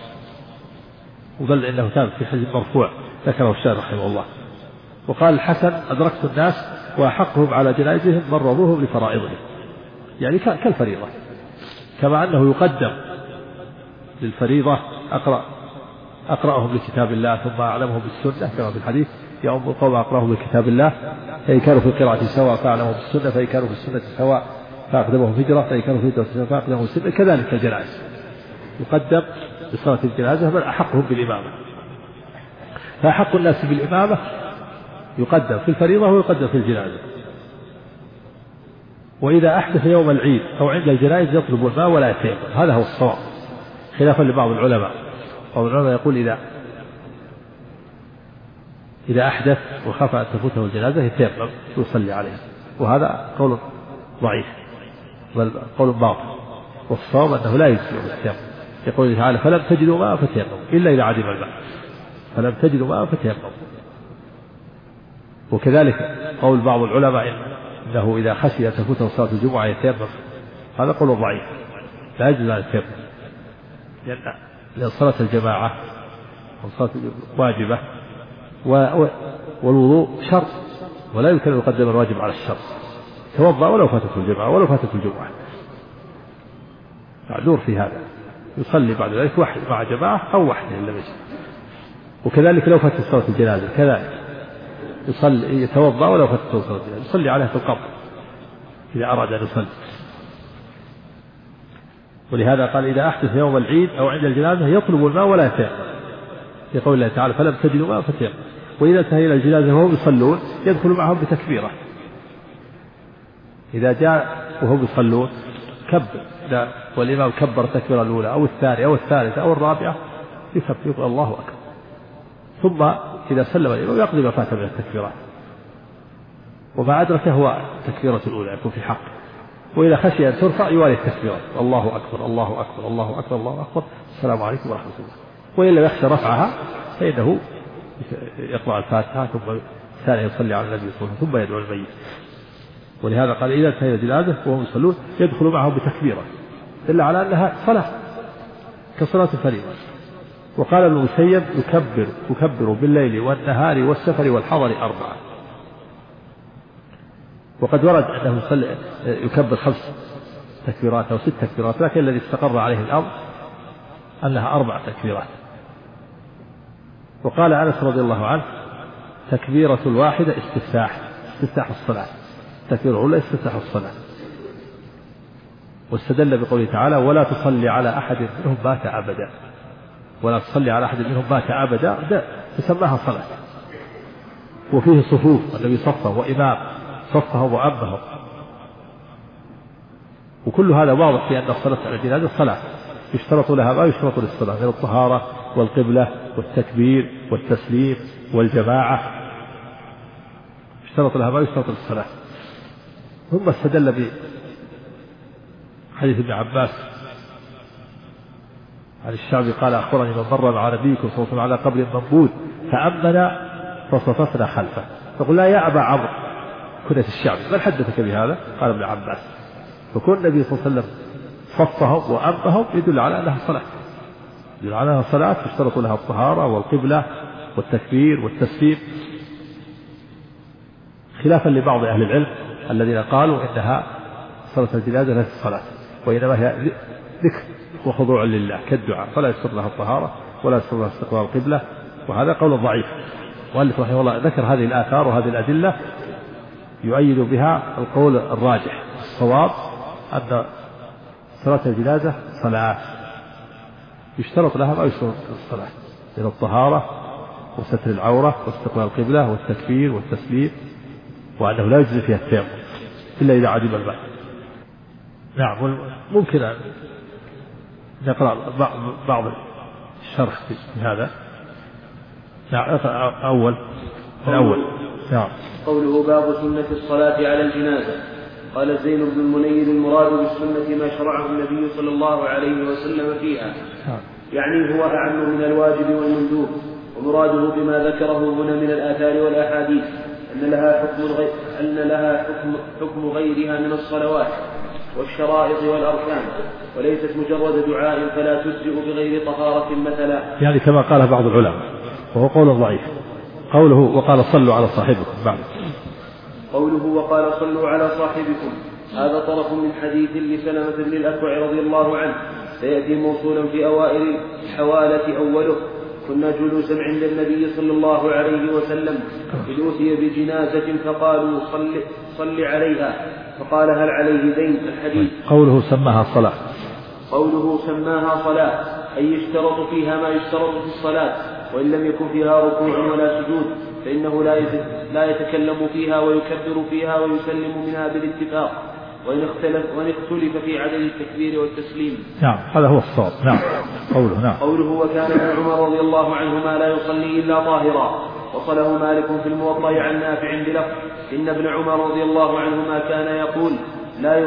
وبل انه ثابت في حديث مرفوع ذكره الشارح رحمه الله. وقال الحسن أدركت الناس وأحقهم على جنائزهم من رضوهم لفرائضهم، يعني كالفريضة، كما أنه يقدم للفريضة أقرأهم لكتاب الله ثم أعلمهم بالسنة كما في الحديث يا أم القوم أقرأهم لكتاب الله فإن كانوا في القراءة سواء فأعلمهم بالسنة، فإن كانوا في السنة سواء فأقدمهم هجرة، فإن كانوا في الهجرة فأقدمهم السنة. كذلك الجنائز يقدم بصلاة الجنازة من أحقهم بالإمامة، فأحق الناس بالإمامة يقدم في الفريضة ويقدم في الجنازة. وإذا أحدث يوم العيد أو عند الجنائز يطلب الماء ولا يتيمم، هذا هو الصواب خلافا لبعض العلماء. بعض العلماء يقول إذا أحدث وخاف أن تفوته الجنازة يتيمم ويصلي عليها، وهذا قول ضعيف بل قول باطل، والصواب أنه لا يجزئ التيمم. يقول تعالى فلم تجدوا ماء فتيمموا إلا إذا عدم الماء، فلم تجدوا ماء فتيمموا. وكذلك قول بعض العلماء إنه إذا خشي أن تفوته صلاة الجمعة يتيمم، هذا قول ضعيف لا يجوز أن يتيمم، لأن صلاة الجماعة وصلاة واجبة والوضوء شرط، ولا يمكن أن يقدم الواجب على الشرط. توضأ ولو فاتته الجماعة ولو فاتته الجمعة، معذور في هذا، يصلي بعد ذلك واحد مع جماعة أو وحده إلا بشر. وكذلك لو فاتت صلاة الجنازة كذلك يصلي يتوضأ ولو فاتته صلاة الجنازة يصلي عليها في القبر إذا أراد أن يصلي. ولهذا قال إذا أحدث يوم العيد أو عند الجنازة يطلب الماء ولا يتيمم، يقول الله تعالى فلم تجدوا ماء فتيمم. وإذا انتهى إلى الجنازة وهم يصلون يدخل معهم بتكبيرة، إذا جاء وهم يصلون كبر، والإمام كبر التكبيرة الأولى أو الثانية أو الثالثة أو الرابعة يكبر يقول الله أكبر، ثم إذا سلم الإمام يقضي ما فات من التكبيرات. وما أدركه هو التكبيرة الأولى يكون في حقه. وإذا خشي أن ترفع يوالي التكبيرات الله أكبر الله أكبر الله أكبر الله أكبر السلام عليكم ورحمة الله. وإن لم يخشى رفعها فإنه يقرأ الفاتحة ثم ثانيا يصلي على النبي صلى الله عليه وسلم ثم يدعو الميت. ولهذا قال إذا انتهى جنازة وهم يصلون يدخل معهم بتكبيرة إلا على أنها صلاة كصلاة الفريضة. وقال ابن المسيب يكبر بالليل والنهار والسفر والحضر 4. وقد ورد أنه يكبر 5 تكبيرات أو 6 تكبيرات، لكن الذي استقر عليه الأمر أنها 4 تكبيرات. وقال أنس رضي الله عنه تكبيرة الواحدة استفتاح الصلاة، التكبيرة الأولى استفتاح الصلاة. واستدل بقوله تعالى ولا تصلي على أحد منهم مات أبدا، ولا تصلي على أحد منهم مات أبدا تسماها صلاة. وفيه صفوف النبي صفه وإمام صفه وأمه، وكل هذا واضح في أن الصلاة على الجنازة صلاة يشترط لها ما يشترط للصلاة من الطهارة والقبلة والتكبير والتسليم والجماعة، يشترط لها ما يشترط للصلاة. ثم استدل بحديث ابن عباس عن الشعبي قال أخبرني من مر مع نبيكم صلى الله عليه وسلم على قبر منبوذ فأمن فصففنا خلفه، فقل لا يا أبا عمرو كنية الشعبي من حدثك بهذا؟ قال ابن عباس. فكون النبي صلى الله عليه وسلم صفهم وأمهم يدل على أنها صلاة، يدل على أنها صلاة يشترط لها الطهارة والقبلة والتكبير والتسليم، خلافا لبعض أهل العلم الذين قالوا إنها صلاة الجنازة ليست صلاة وإنما هي ذكر وخضوع لله كالدعاء، فلا يشترط لها الطهارة ولا يشترط لها استقبال القبلة. وهذا قول ضعيف. والمؤلف رحمه الله ذكر هذه الآثار وهذه الأدلة يؤيد بها القول الراجح الصواب أن صلاة الجنازة صلاة يشترط لها ما يشترط الصلاة من الطهارة وستر العورة واستقبال القبلة والتكبير والتسليم، وأنه لا يجزي فيها التيمم إلا إذا عدم الماء. نعم. ممكن أن نقرأ بعض الشرح في هذا. نعم. الأول. نعم. قوله باب سنة الصلاة على الجنازة. قال زين بن المنير المراد بالسنة ما شرعه النبي صلى الله عليه وسلم فيها، يعني هو أعم من الواجب والمندوب. ومراده بما ذكره هنا من الآثار والأحاديث أن لها حكم غيرها من الصلوات والشرائط والأركان، وليست مجرد دعاء فلا تجزئ بغير طهارة مثلا، يعني كما قال بعض العلماء وهو قول ضعيف. قوله وقال صلوا على صاحبكم بعد. قوله وقال صلوا على صاحبكم هذا طرف من حديث لسلمة بن الأكوع رضي الله عنه سيأتي موصولا في أوائل الحوالة. أوله كنا جلوسا عند النبي صلى الله عليه وسلم إذ أتي بجنازة فقالوا صل عليها فقال هل عليه دين؟ الحديث. قوله سماها صلاة. قوله سماها صلاة أي يشترط فيها ما يشترط في الصلاة، وإن لم يكن فيها ركوع ولا سجود فإنه لا يتكلم فيها ويكبر فيها ويسلم منها بالاتفاق، وإن اختلف في عدد التكبير والتسليم. نعم هذا هو الصواب. نعم. قوله وكان ابن عمر رضي الله عنهما لا يصلي إلا طاهرا. وصله مالك في الموطأ عن نافع بلفظ إن ابن عمر رضي الله عنهما كان يقول لا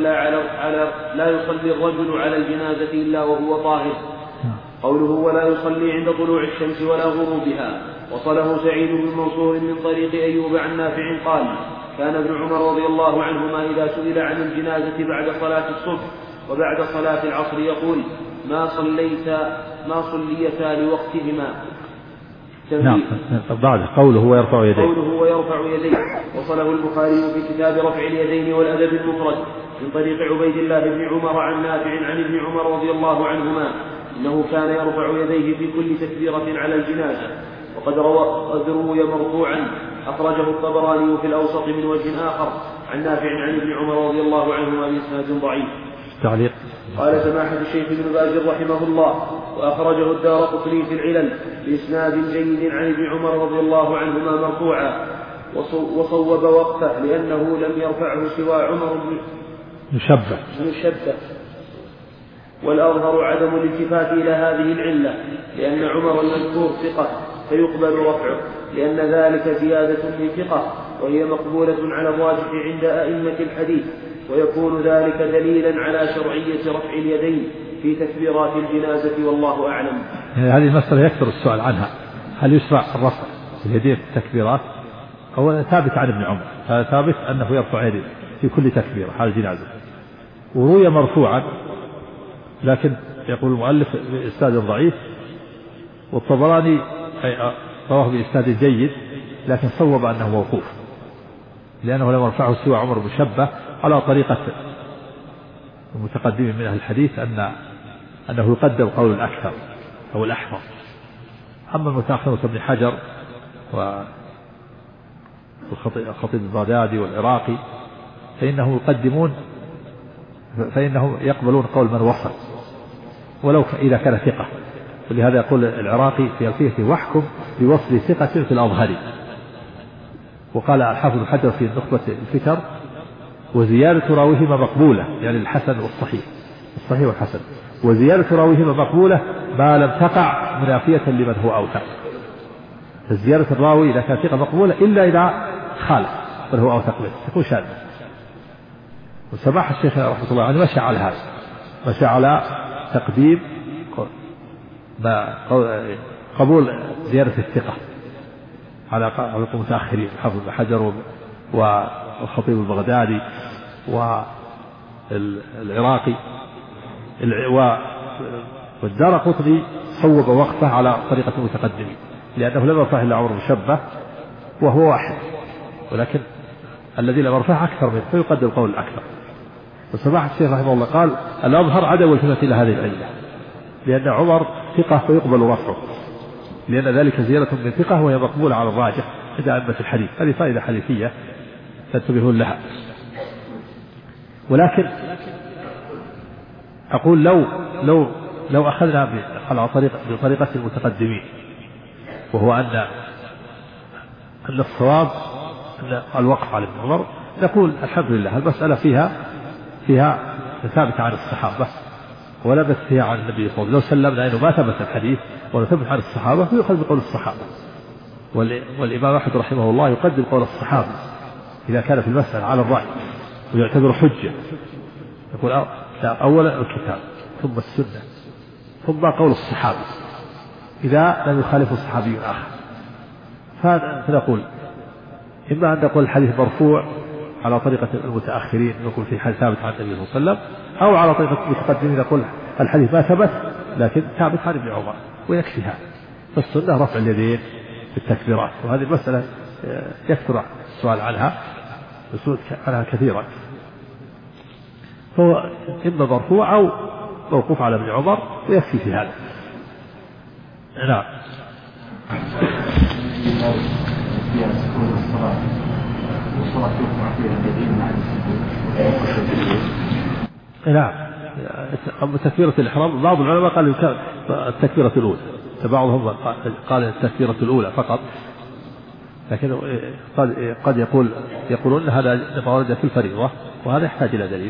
يصلي الرجل على الجنازة إلا وهو طاهر. قوله ولا يصلي عند طلوع الشمس ولا غروبها. وصله سعيد بن منصور من طريق أيوب عن نافع قال كان ابن عمر رضي الله عنهما إذا سئل عن الجنازة بعد صلاة الصبح وبعد صلاة العصر يقول ما صليتا لوقتهما. نعم. بعد قوله ويرفع يديه. وصله البخاري في كتاب رفع اليدين والأدب المفرد من طريق عبيد الله بن عمر عن نافع عن ابن عمر رضي الله عنهما إنه كان يرفع يديه في كل تكبيرة على الجنازة. وقد روي مرفوعا أخرجه الطبراني في الأوسط من وجه آخر عن نافع عن ابن عمر رضي الله عنهما بإسناد ضعيف. تعليق. قال سماحة الشيخ ابن باز رحمه الله وأخرجه الدارقطني في العلل بإسناد جيد عن ابن عمر رضي الله عنهما مرفوعا وصوب وقفه لأنه لم يرفعه سوى عمر بن مشبه. والأظهر عدم الالتفات إلى هذه العلة لأن عمر المذكور ثقة فيقبل رفعه، لأن ذلك زيادة من ثقة وهي مقبولة على الراجح عند أئمة الحديث، ويكون ذلك دليلا على شرعية رفع اليدين في تكبيرات الجنازة، والله أعلم. هذه المسألة يكثر السؤال عنها، هل يشرع الرفع اليدين في التكبيرات؟ هو ثابت عن ابن عمر، هذا ثابت أنه يرفع يديه في كل تكبيرة على الجنازة، وروي مرفوعا، لكن يقول المؤلف بإسناد ضعيف، والطبراني رواه بإسناد جيد لكن صوب أنه موقوف، لأنه لم يرفعه سوى عمر بن شبة على طريقة المتقدمين من أهل الحديث أنه يقدم قول الأكثر أو الأحفظ. أما المتأخرون كابن حجر والخطيب البغدادي والعراقي فإنهم يقبلون قول من وصل ولو إذا كان ثقة، ولهذا يقول العراقي في ألفيته: واحكم بوصل ثقة في الأظهر. وقال الحافظ بن حجر في نخبة الفكر: وزيادة راويهما مقبولة، يعني الحسن والصحيح، الصحيح والحسن، وزيادة راويهما مقبولة ما لم تقع منافية لمن هو أوثق. فزيادة الراوي إذا كان ثقة مقبولة إلا إذا خالف من هو أوثق منه تكون شاذة. وسماح الشيخ رحمه الله عنه مشى على هذا، مشى على تقديم قبول زيادة الثقة على المتأخرين، الحافظ بن حجر والخطيب البغدادي والعراقي، والدارقطني صوب وقفه على طريقة المتقدمين، لأنه لم يرفعه إلا عمر بن شبة وهو واحد، ولكن الذي لم يرفعه أكثر منه فيقدم القول الأكثر. وسماحة الشيخ رحمه الله قال: الأظهر عدم التفت إلى هذه العلة، لأن عمر ثقة فيقبل رفعه، لأن ذلك زيادة من ثقة وهي مقبولة على الراجح عند أئمة الحديث. هذه فائدة حديثية تنتبهون لها. ولكن أقول لو أخذنا على بطريقة المتقدمين، وهو أن الصواب أن الوقف على ابن عمر، نقول الحمد لله المسألة فيها ثابتة عن الصحابة ولا بس فيها عن النبي صلى الله عليه وسلم، لأنه ما ثبت الحديث ولا ثبت عن الصحابة فيؤخذ بقول الصحابة. والإمام أحمد رحمه الله يقدم قول الصحابة إذا كان في المسألة على الرأي ويعتبر حجة، يقول أولا الكتاب ثم السنة ثم قول الصحابة إذا لم يخالفه صحابي آخر. فنقول إما أن نقول الحديث مرفوع على طريقة المتأخرين نقول في حديث ثابت عن النبي صلى الله عليه وسلم، أو على طريقة المتقدمين نقول الحديث ما ثبت لكن ثابت عن ابن عمر ويكفي هذا. فالسنة رفع اليدين في التكبيرات، وهذه المسألة يكثر السؤال عنها كثيرا، فهو إما مرفوع أو موقوف على ابن عمر ويكفي في هذا. نعم. نعم. أما تكبيرة الإحرام بعض العلماء قال التكبيرة الأولى، بعضهم قال التكبيرة الأولى فقط، لكن قد يقولون هذا ما ورد في الفريضة، وهذا يحتاج إلى دليل.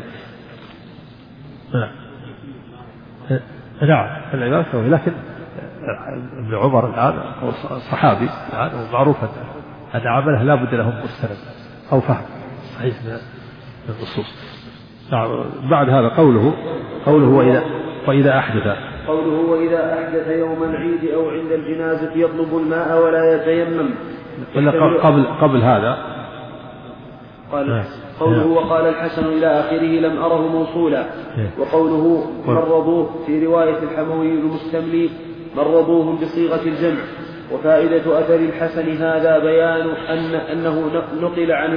نعم العبادة سوي، لكن ابن عمر الآن صحابي الآن ومعروف أن عمله لا بد لهم مستند أو فهم صحيح من النصوص. نعم. بعد هذا قوله وإذا أحدث، قوله وإذا أحدث يوم العيد أو عند الجنازة يطلب الماء ولا يتيمم. قبل هذا قوله وقال الحسن إلى آخره لم أره موصولا. وقوله مرضوه في رواية الحموي المستملي مرضوهم بصيغة الجمع. وفائدة أثر الحسن هذا بيان أنه نقل عن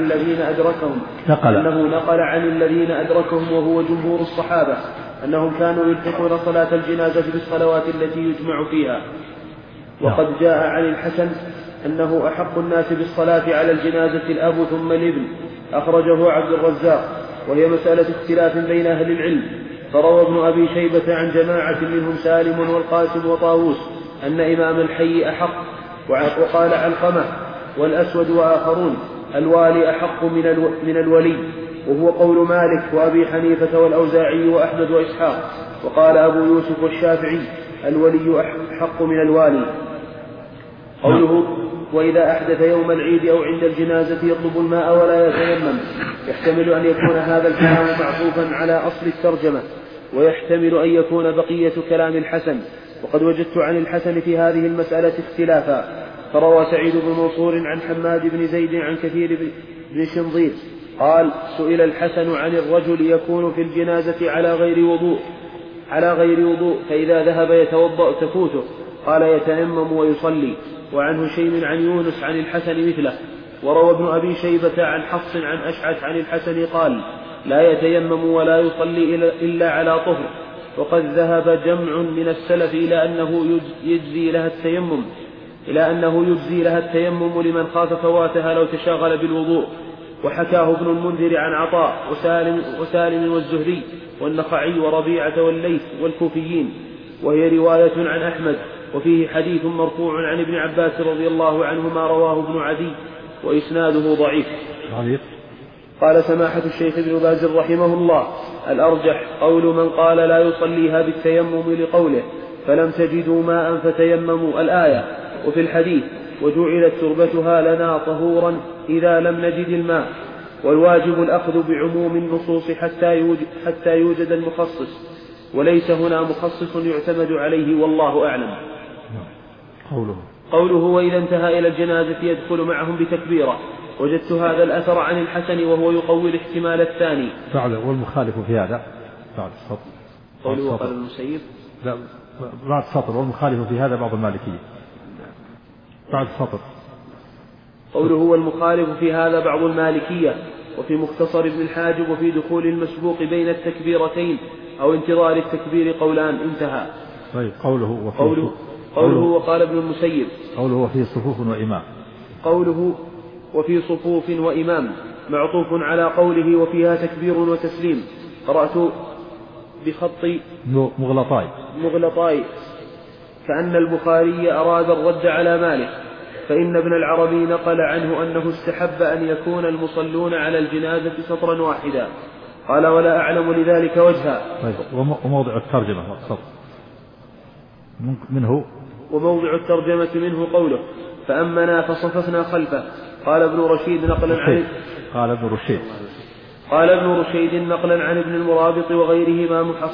الذين أدركهم وهو جمهور الصحابة أنهم كانوا يلحقون صلاة الجنازة بالصلوات التي يجمع فيها. وقد جاء عن الحسن أنه أحق الناس بالصلاة على الجنازة الأب ثم الابن، أخرجه عبد الرزاق، وهي مسألة اختلاف بين أهل العلم. فروى ابن أبي شيبة عن جماعة منهم سالم والقاسم وطاووس أن إمام الحي أحق، وقال علقمة والأسود وآخرون الوالي أحق من الولي، وهو قول مالك وأبي حنيفة والأوزاعي وأحمد وإسحاق. وقال أبو يوسف والشافعي الولي أحق من الوالي. وإذا أحدث يوم العيد أو عند الجنازة يطلب الماء ولا يتيمم. يحتمل أن يكون هذا الكلام معطوفا على أصل الترجمة، ويحتمل أن يكون بقية كلام الحسن. وقد وجدت عن الحسن في هذه المسألة اختلافا، فروى سعيد بن منصور عن حماد بن زيد عن كثير بن شنظير قال: سئل الحسن عن الرجل يكون في الجنازة على غير وضوء فإذا ذهب يتوضأ تفوته، قال: يتيمم ويصلي. وعن هشيم عن يونس عن الحسن مثله. وروى ابن أبي شيبة عن حفص عن أشعث عن الحسن قال: لا يتيمم ولا يصلي إلا على طهر. وقد ذهب جمع من السلف إلى أنه يجزي لها التيمم لمن خاف فواتها لو تشاغل بالوضوء. وحكاه ابن المنذر عن عطاء وسالم والزهري والنخعي وربيعة والليث والكوفيين، وهي رواية عن أحمد. وفيه حديث مرفوع عن ابن عباس رضي الله عنهما رواه ابن عدي وإسناده ضعيف. قال سماحة الشيخ ابن باز رحمه الله: الأرجح قول من قال لا يصليها بالتيمم لقوله فلم تجدوا ماء فتيمموا الآية. وفي الحديث: وجعلت تربتها لنا طهورا إذا لم نجد الماء. والواجب الأخذ بعموم النصوص حتى يوجد المخصص، وليس هنا مخصص يعتمد عليه والله أعلم. قوله: وإذا انتهى إلى الجنازة يدخل معهم بتكبيرة. وجدت هذا الأثر عن الحسن وهو يقوي الاحتمال الثاني. والمخالف في هذا بعد السطر. قوله وقال المسيب لا بعد السطر. والمخالف في هذا بعض المالكية بعد السطر. قوله: والمخالف في هذا بعض المالكية. وفي مختصر ابن الحاجب: وفي دخول المسبوق بين التكبيرتين أو انتظار التكبير قولان. انتهى. طيب. قوله وقال ابن المسيب. قوله وفي صفوف وإمام. قوله وفي صفوف وإمام معطوف على قوله وفيها تكبير وتسليم. قرأت بخط مغلطاي كأن البخاري أراد الرد على مالك، فإن ابن العربي نقل عنه أنه استحب أن يكون المصلون على الجنازة سطرا واحدا. قال: ولا أعلم لذلك وجها. وموضع الترجمة منه قوله: فأمنا فصففنا خلفه. قال ابن رشيد نقلا عن ابن المرابط وغيره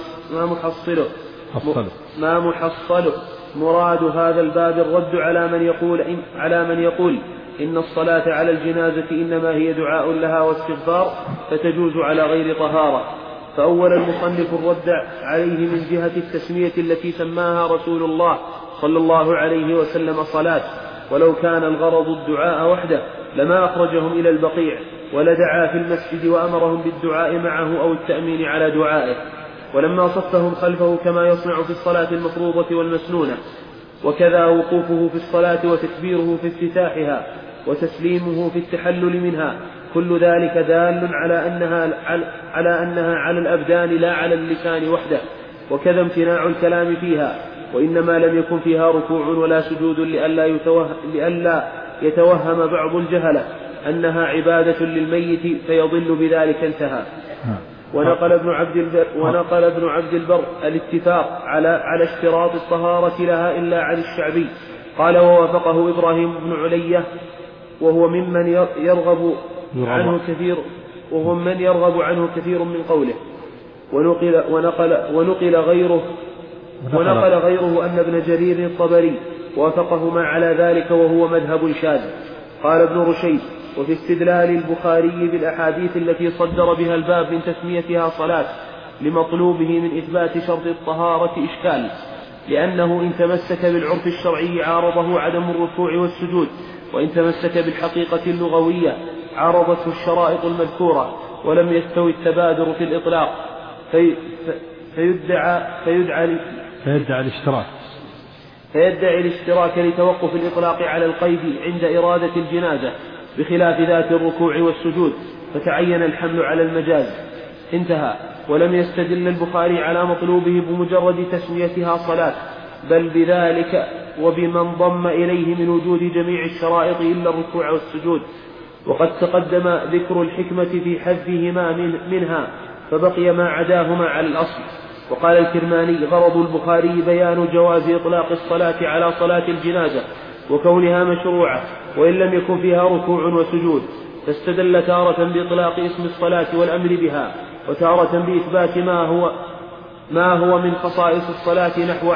ما محصله مراد هذا الباب الرد على من يقول إن الصلاة على الجنازة إنما هي دعاء لها واستغفار فتجوز على غير طهارة. فأول المصنف الرد عليه من جهة التسمية التي سماها رسول الله صلى الله عليه وسلم صلاة، ولو كان الغرض الدعاء وحده لما أخرجهم إلى البقيع ولدعا في المسجد وأمرهم بالدعاء معه أو التأمين على دعائه، ولما صفهم خلفه كما يصنع في الصلاة المفروضة والمسنونة. وكذا وقوفه في الصلاة وتكبيره في افتتاحها وتسليمه في التحلل منها، كل ذلك دال على أنها على الأبدان لا على اللسان وحده. وكذا امتناع الكلام فيها، وإنما لم يكن فيها ركوع ولا سجود لئلا يتوهم بعض الجهلة أنها عبادة للميت فيضل بذلك. انتهى. ونقل ابن عبد البر الاتفاق على اشتراط الطهارة لها إلا عن الشعبي. قال: ووافقه إبراهيم بن علية وهو ممن يرغب عنه كثير من قوله. ونقل غيره أن ابن جرير الطبري وافقهما على ذلك وهو مذهب شاذ. قال ابن رشيد: وفي استدلال البخاري بالأحاديث التي صدر بها الباب من تسميتها صلاة لمطلوبه من إثبات شرط الطهارة إشكال، لأنه إن تمسك بالعرف الشرعي عارضه عدم الركوع والسجود، وإن تمسك بالحقيقة اللغوية عارضته الشرائط المذكورة، ولم يستوي التبادر في الإطلاق فيدعي الاشتراك لتوقف الإطلاق على القيد عند إرادة الجنازة بخلاف ذات الركوع والسجود، فتعين الحمل على المجاز. انتهى. ولم يستدل البخاري على مطلوبه بمجرد تسميتها صلاة، بل بذلك وبمن ضم إليه من وجود جميع الشرائط إلا الركوع والسجود. وقد تقدم ذكر الحكمة في حذفهما منها، فبقي ما عداهما على الأصل. وقال الكرماني: غرض البخاري بيان جواز إطلاق الصلاة على صلاة الجنازة وكونها مشروعة وإن لم يكن فيها ركوع وسجود، فاستدل تارة بإطلاق اسم الصلاة والأمر بها، وتارة بإثبات ما هو من خصائص الصلاة نحو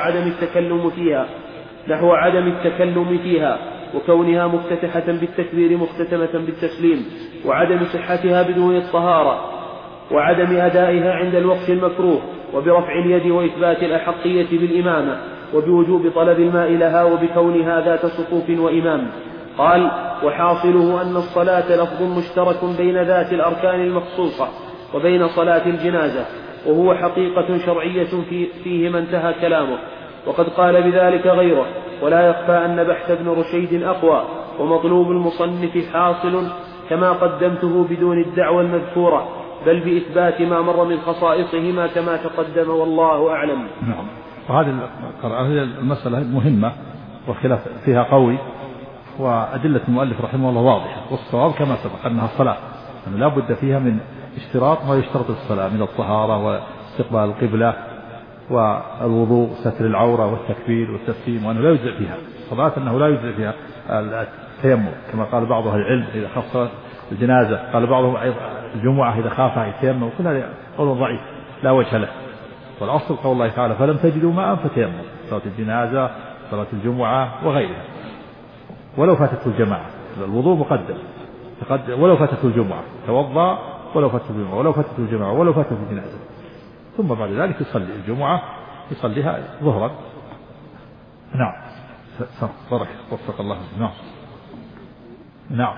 عدم التكلم فيها وكونها مفتتحة بالتكبير مختتمة بالتسليم، وعدم صحتها بدون الطهارة، وعدم أدائها عند الوقت المكروه، وبرفع اليد وإثبات الأحقية بالإمامة، وبوجوب طلب الماء لها، وبكونها ذات صفوف وإمام. قال: وحاصله أن الصلاة لفظ مشترك بين ذات الأركان المخصوصة وبين صلاة الجنازة، وهو حقيقة شرعية فيه ما انتهى كلامه. وقد قال بذلك غيره، ولا يخفى أن بحث ابن رشيد أقوى، ومطلوب المصنف حاصل كما قدمته بدون الدعوى المذكورة، بل بإثبات ما مر من خصائصهما كما تقدم، والله أعلم. نعم. وهذه المسألة مهمة والخلاف فيها قوي، وأدلة المؤلف رحمه الله واضحة، والصواب كما سبق أنها الصلاة، أنه لا بد فيها من اشتراط ما يشترط الصلاة من الطهارة واستقبال القبلة والوضوء، ستر العورة والتكبير والتسليم، وأنه لا يجزئ فيها الصلاة، أنه لا يجزئ فيها التيمم كما قال بعض أهل العلم إذا خاف الجنازة، قال بعضهم الجمعة إذا خافها يتيمم، وكل هذا قول ضعيف لا وجه له. والأصل قول الله تعالى: فلم تجدوا ماء فتيمموا، صلاة الجنازة، صلاة الجمعة وغيرها. ولو فاتته الجماعة الوضوء مقدم، ولو فاتته الجمعة توضأ، ولو فاتته الجمعة، ولو فاتته الجماعة، ولو فاتته الجنازة، ثم بعد ذلك يصلي الجمعة، يصليها ظهرا. نعم. بارك وفق الله. نعم. نعم.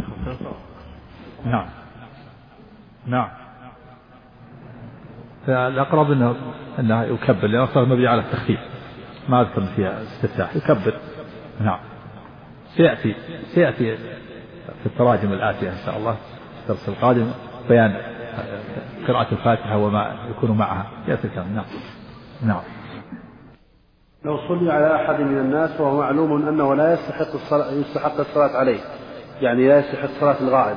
نعم. نعم. فالأقرب أنه يكبر، لأن الصلاة مبنية على التخفيف، ما أذكر فيها استفتاح، يكبر. نعم. سيأتي في التراجم الآتية إن شاء الله الدرس القادم بيان قراءة الفاتحة وما يكون معها، يأتي الكلام. نعم. نعم. لو صلي على أحد من الناس وهو معلوم أنه لا يستحق الصلاة عليه، يعني لا يستحق صلاة الغائب،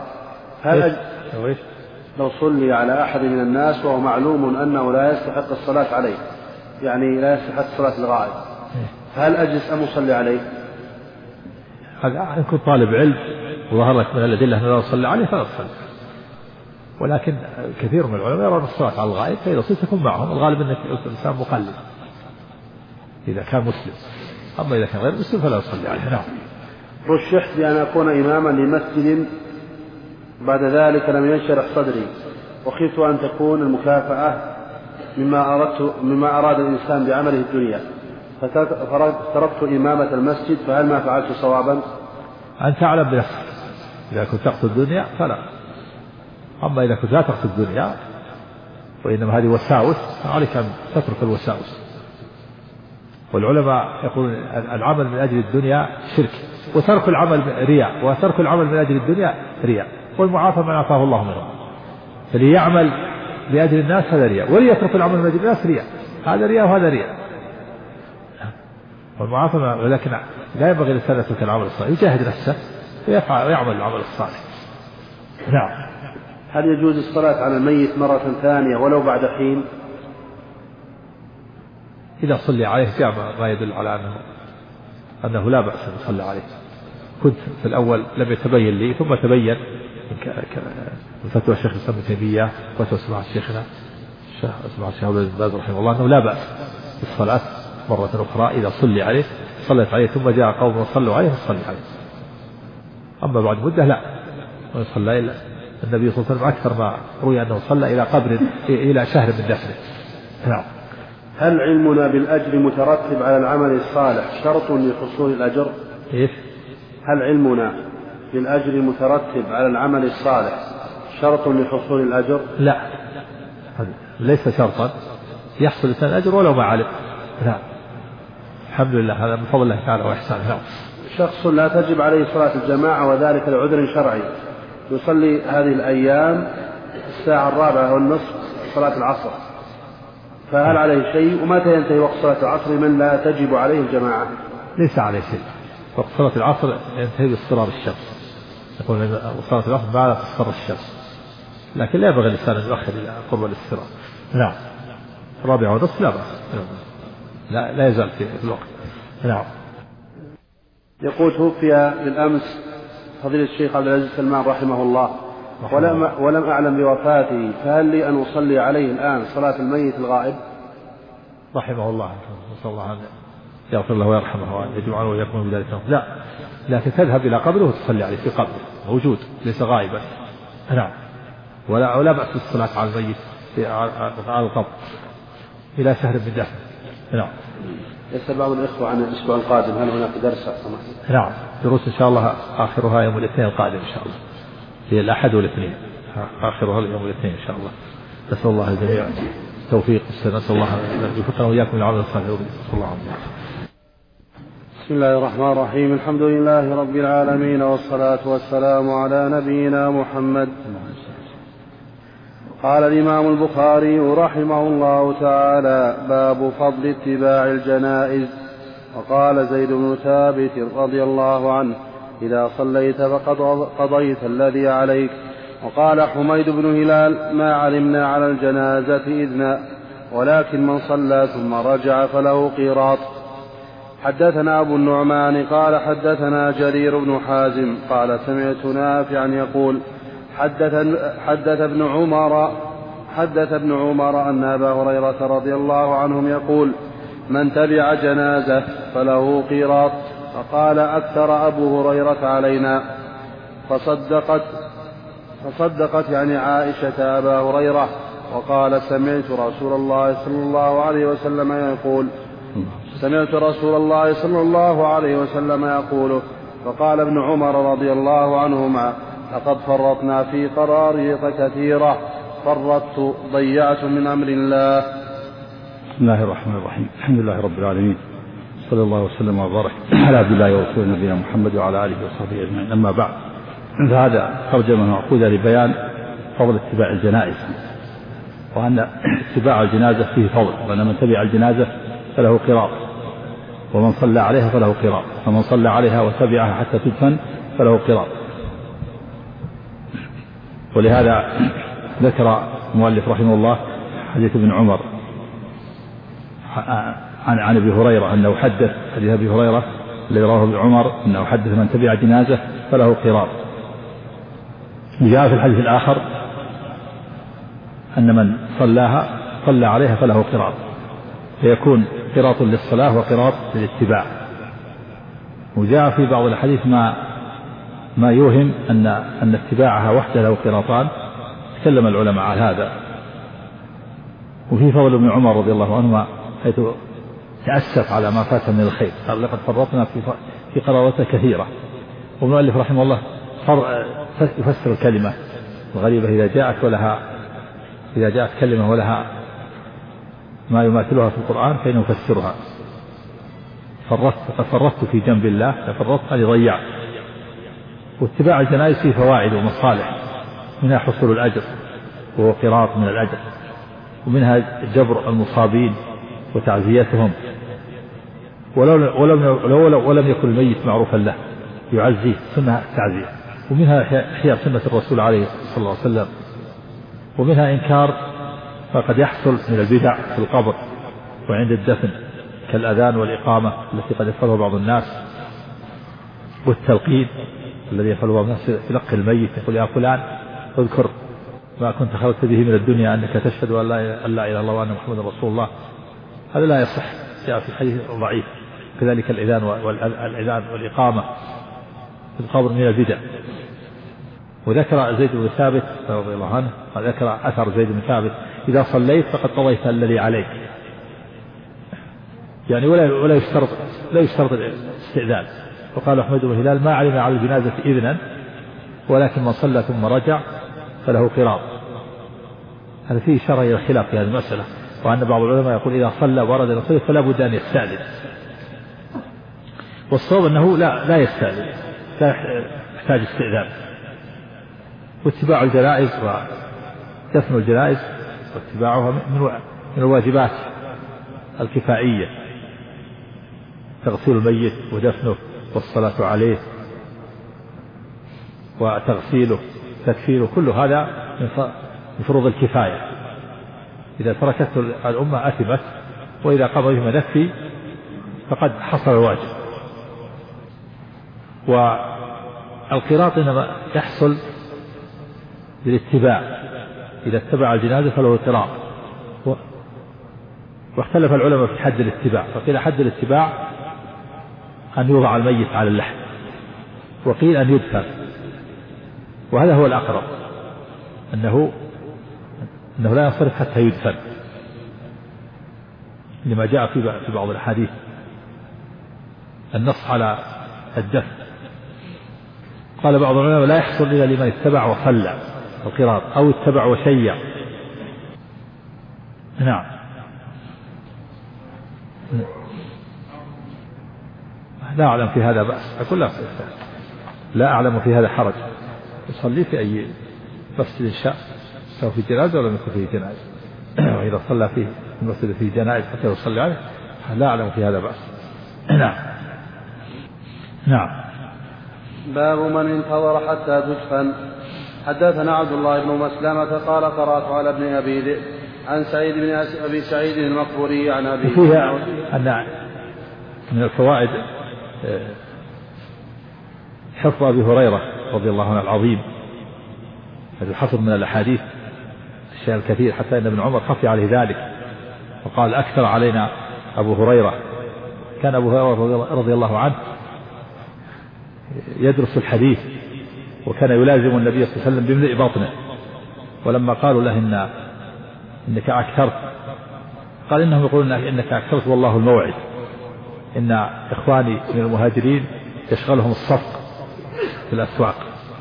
لو صلي على أحد من الناس وهو معلوم أنه لا يستحق الصلاة عليه، يعني لا يستحق صلاة الغائب، هل أجلس أم أصلي عليه؟ هذا إن كنت طالب علم وظهر لك من الأدلة أنه لا يصلي عليه فلا تصلي، ولكن كثير من العلماء يرون الصلاة على الغائب، فإذا صلت تكون معهم، الغالب أنك الإنسان مقلد إذا كان مسلم، أما إذا كان غير مسلم فلا يصلي عليه. نعم. رشحت بأن أكون إماما لمسجد، بعد ذلك لم ينشرح صدري، وخفت أن تكون المكافأة مما أراد الإنسان بعمله الدنيا، فتركت إمامة المسجد، فهل ما فعلت صوابا؟ أنت أعلم بنفسك، إذا كنت تقصد الدنيا فلا، أما إذا كنت لا تقصد الدنيا وإنما هذه وساوس، عليك أن تترك الوساوس. والعلماء يقولون العمل من أجل الدنيا شرك، وترك العمل رياء، وترك العمل من أجل الدنيا رياء، والمعافى من عافاه الله منه. فليعمل لأجل الناس هذا رياء، وليترك العمل من أجل الناس رياء، هذا رياء وهذا رياء. والمعافى، ولكن لا ينبغي للإنسان يترك العمل الصالح، يجاهد نفسه ويعمل العمل الصالح. نعم. هل يجوز الصلاة على الميت مرة ثانية ولو بعد حين؟ إذا صلي عليه جاء ما يدل على أنه لا بأس أن يصلى عليه. كنت في الأول لم يتبين لي، ثم تبين من فتوى الشيخ الإسلام ابن تيمية وفتوى سماحة شيخنا الشيخ ابن باز رحمه الله أنه لا بأس بالصلاة مرة أخرى إذا صلي عليه، صلت عليه ثم جاء قوم وصلوا عليه فصلي عليه. أما بعد مدة لا، وصلى إلا النبي صلى الله عليه وسلم أكثر ما روي أنه صلى إلى قبر إلى شهر من دفنه. نعم. هل علمنا بالأجر مترتب على العمل الصالح شرط لحصول الأجر؟ إيه؟ هل علمنا بالأجر مترتب على العمل الصالح شرط لحصول الأجر؟ لا، ليس شرطا، يحصل الإنسان الأجر ولو ما علم. نعم. الحمد لله، هذا من فضل الله تعالى وإحسانه. نعم. شخص لا تجب عليه صلاة الجماعة وذلك لعذر شرعي، يصلي هذه الأيام الساعة 4:15 صلاة العصر، فهل عليه شيء؟ ومتى ينتهي وقت صلاة العصر من لا تجب عليه الجماعة؟ ليس عليه شيء، وقت صلاة العصر ينتهي باصفرار الشمس، يقول صلاة العصر بعد اصفرار الشمس، لكن لا ينبغي الإنسان أن يؤخر إلى قرب الاصفرار. نعم. 4:15 لا بأس، لا يزال في الوقت. نعم. يقول توفي بالأمس فضيلة الشيخ عبد العزيز سلمان رحمه الله ولم أعلم بوفاته، فهل لي أن أصلي عليه الآن صلاة الميت الغائب؟ رحمه الله، نسأل الله أن يغفر له ويرحمه وأن يجمعه ويكون بذلك. لا، لكن تذهب إلى قبره وتصلي عليه في قبره، موجود ليس غائبا. نعم، ولا بأس بالصلاة على الميت على القبر إلى شهر من دفن. نعم. يسأل بعض الإخوة عن الأسبوع القادم، هل هناك درس؟ نعم، دروس إن شاء الله آخرها يوم الاثنين القادم إن شاء الله، هي الأحد والاثنين، آخرها يوم الاثنين إن شاء الله. نسأل الله الجميع التوفيق، نسأل الله أن يوفقنا وإياكم للعمل الصالح. صلى الله عليه وسلم. بسم الله الرحمن الرحيم، الحمد لله رب العالمين، والصلاة والسلام على نبينا محمد. قال الإمام البخاري رحمه الله تعالى: باب فضل اتباع الجنائز. وقال زيد بن ثابت رضي الله عنه: إذا صليت فقد قضيت الذي عليك. وقال حميد بن هلال: ما علمنا على الجنازة إذنا، ولكن من صلى ثم رجع فله قيراط. حدثنا أبو النعمان قال حدثنا جرير بن حازم قال سمعت نافعا يقول: حدث ابن عمر أن أبا هريرة رضي الله عنهم يقول: من تبع جنازة فله قيراط. فقال: أكثر أبو هريرة علينا. فصدقت يعني عائشة أبا هريرة، وقال: سمعت رسول الله صلى الله عليه وسلم يقول. فقال ابن عمر رضي الله عنهما: لقد فرطنا في قراريط كثيرة، فرطت ضيعت من أمر الله. بسم الله الرحمن الرحيم، الحمد لله رب العالمين، صلى الله وسلم وبارك على عبد الله ورسوله نبينا محمد وعلى آله وصحبه أجمعين. أما بعد، فهذا ترجمة معقودة لبيان فضل اتباع الجنائز، وأن اتباع الجنازة فيه فضل، وأن من تبع الجنازة فله قراط، ومن صلى عليها فله قراط، فمن صلى عليها وتبعها حتى تدفن فله قراط. ولهذا ذكر المؤلف رحمه الله حديث ابن عمر عن ابي هريره انه حدث، حديث ابي هريره الذي رواه ابن عمر انه حدث: من تبع جنازه فله قراط. وجاء في الحديث الاخر ان من صلى عليها فله قراط، فيكون قراط للصلاه وقراط للاتباع. وجاء في بعض الحديث ما يوهم ان اتباعها وحده له قراطان. تكلم العلماء على هذا. وفي فضل ابن عمر رضي الله عنهما حيث تأسف على ما فات من الخير، قال: لقد فرطنا في قرارات كثيرة. والمؤلف رحمه الله يفسر الكلمة الغريبة إذا جاءت كلمة ولها ما يماثلها في القرآن فإنه يفسرها. فرطت في جنب الله، فرطت لضيعت. واتباع الجنائز فيه فوائد ومصالح، منها حصول الأجر وهو قراط من الأجر، ومنها جبر المصابين وتعزيتهم، ولم يكن الميت معروفا له يعزيه، سنة التعزية. ومنها إحياء سنة الرسول عليه صلى الله عليه وسلم. ومنها إنكار ما قد يحصل من البدع في القبر وعند الدفن، كالأذان والإقامة التي قد يفعلها بعض الناس، والتلقين الذي يفعله بعض الناس، يلقي الميت يقول: يا فلان اذكر ما كنت خرجت به من الدنيا، أنك تشهد أن لا إله إلا الله وأن محمد رسول الله. هذا لا يصح، جاء في الحديث ضعيف. كذلك الأذان والإقامة في القبر من البدع. وذكر زيد بن ثابت رضي الله عنه، ذكر أثر زيد بن ثابت: إذا صليت فقد قضيت الذي عليك. يعني ولا يشترط الاستئذان. وقال حميد بن هلال: ما علم على الجنازة إذنا، ولكن من صلى ثم رجع فله قراط. هذا فيه إشارة إلى الخلاف في هذه المسألة، وأن بعض العلماء يقول: إذا صلى ورد الرسول فلا بد أن يستأذن. والصواب أنه لا يستأذن، لا يحتاج استئذان. واتباع الجنائز ودفن الجنائز واتباعها من الواجبات الكفائية، تغسيل الميت ودفنه والصلاة عليه وتغسيله تكفيره، كل هذا من فروض الكفاية. إذا تركته الأمة أثمت، وإذا قضى بما يكفي فقد حصل الواجب. والقراط إنما يحصل بالاتباع، إذا اتبع الجنازة فله قراط. واختلف العلماء في حد الاتباع، فقيل حد الاتباع أن يوضع الميت على اللحد، وقيل أن يدفن، وهذا هو الأقرب، أنه لا ينصرف حتى يدفن، لما جاء في بعض الأحاديث النص على الدفن. قال بعض العلماء لا يحصل إلا لمن اتبع وصلى القراط، أو اتبع وشيع. نعم. لا أعلم في هذا بأس، أقول لا أعلم في هذا حرج، يصلي في أي مسجد شاء، سواء في جنازة ولا يكون فيه جنازة، وإذا صلى فيه المسجد فيه جنائز حتى يصلي عليه، لا أعلم في هذا بأس. نعم. نعم. باب من انتظر حتى تدفن. حدثنا عبد الله بن مسلمة قال قرأت على ابن أبي ذئب عن سعيد بن أبي سعيد المقبوري عن أبي. وفيها أن من الفوائد حفظ أبي هريرة رضي الله عنه العظيم، هذا الحفظ من الأحاديث الشيء الكثير، حتى أن ابن عمر خفي عليه ذلك وقال أكثر علينا أبو هريرة. كان أبو هريرة رضي الله عنه يدرس الحديث، وكان يلازم النبي صلى الله عليه وسلم بملء بطنه، ولما قالوا له إنك أكثرت، قال إنهم يقولون إنك أكثرت والله الموعد، إن إخواني من المهاجرين يشغلهم الصفق في الأسواق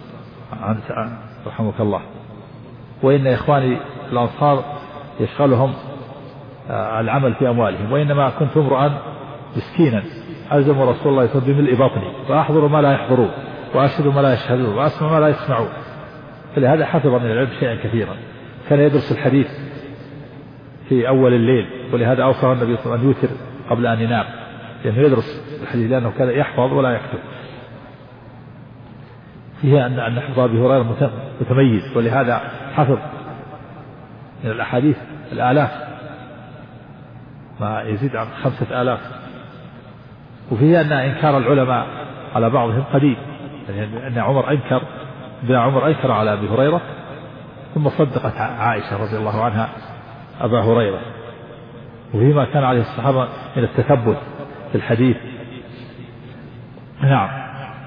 رحمك الله، وإن إخواني الأنصار يشغلهم العمل في أموالهم، وإنما كنت امرأ مسكينا ألزم رسول الله صلى الله عليه وسلم بملء بطني، فأحضر ما لا يحضرون، وأشهد ما لا يشهدون، وأسمع ما لا يسمعون. فلهذا حفظ من العلم شيئا كثيرا. كان يدرس الحديث في أول الليل، ولهذا أوصى النبي صلى الله عليه وسلم أن يوتر قبل أن ينام، لأنه يدرس الحديث، لأنه كان يحفظ ولا يكتب. فيها أن حفظ أبي هريرة متميز، ولهذا حفظ من الأحاديث الآلاف، ما يزيد عن 5000. وفيها أن إنكار العلماء على بعضهم قديم، يعني أن عمر أنكر على أبي هريرة، ثم صدقت عائشة رضي الله عنها أبا هريرة. وفيما كان عليه الصحابة من التثبت في الحديث. نعم.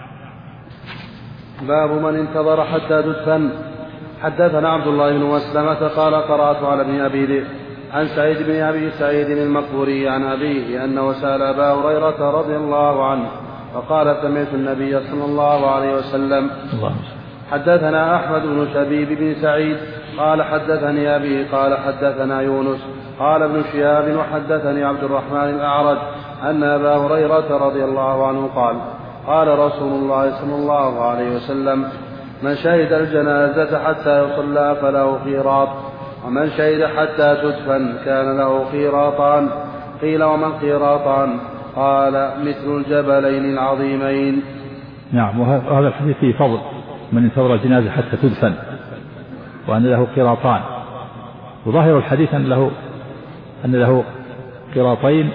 باب من انتظر حتى تدفن. حدثنا عبد الله بن مسلمة قال قرأت على ابن أبي ذئب عن سعيد بن أبي سعيد المقبوري عن أبيه أنه سأل أبا هريرة رضي الله عنه فقال سمعت النبي صلى الله عليه وسلم. حدثنا أحمد بن شبيب بن سعيد قال حدثني أبي قال حدثنا يونس قال ابن شهاب وحدثني عبد الرحمن الأعرج أن أبا هريرة رضي الله عنه قال رسول الله صلى الله عليه وسلم من شهد الجنازة حتى يصلى فله قيراط، ومن شهد حتى تدفن كان له قيراطان. قيل وما القيراطان؟ قال مثل الجبلين العظيمين. نعم. وهذا الحديث فيه فضل من انتظر الجنازة حتى تدفن، وأن له قيراطان. وظاهر الحديث أن له قيراطين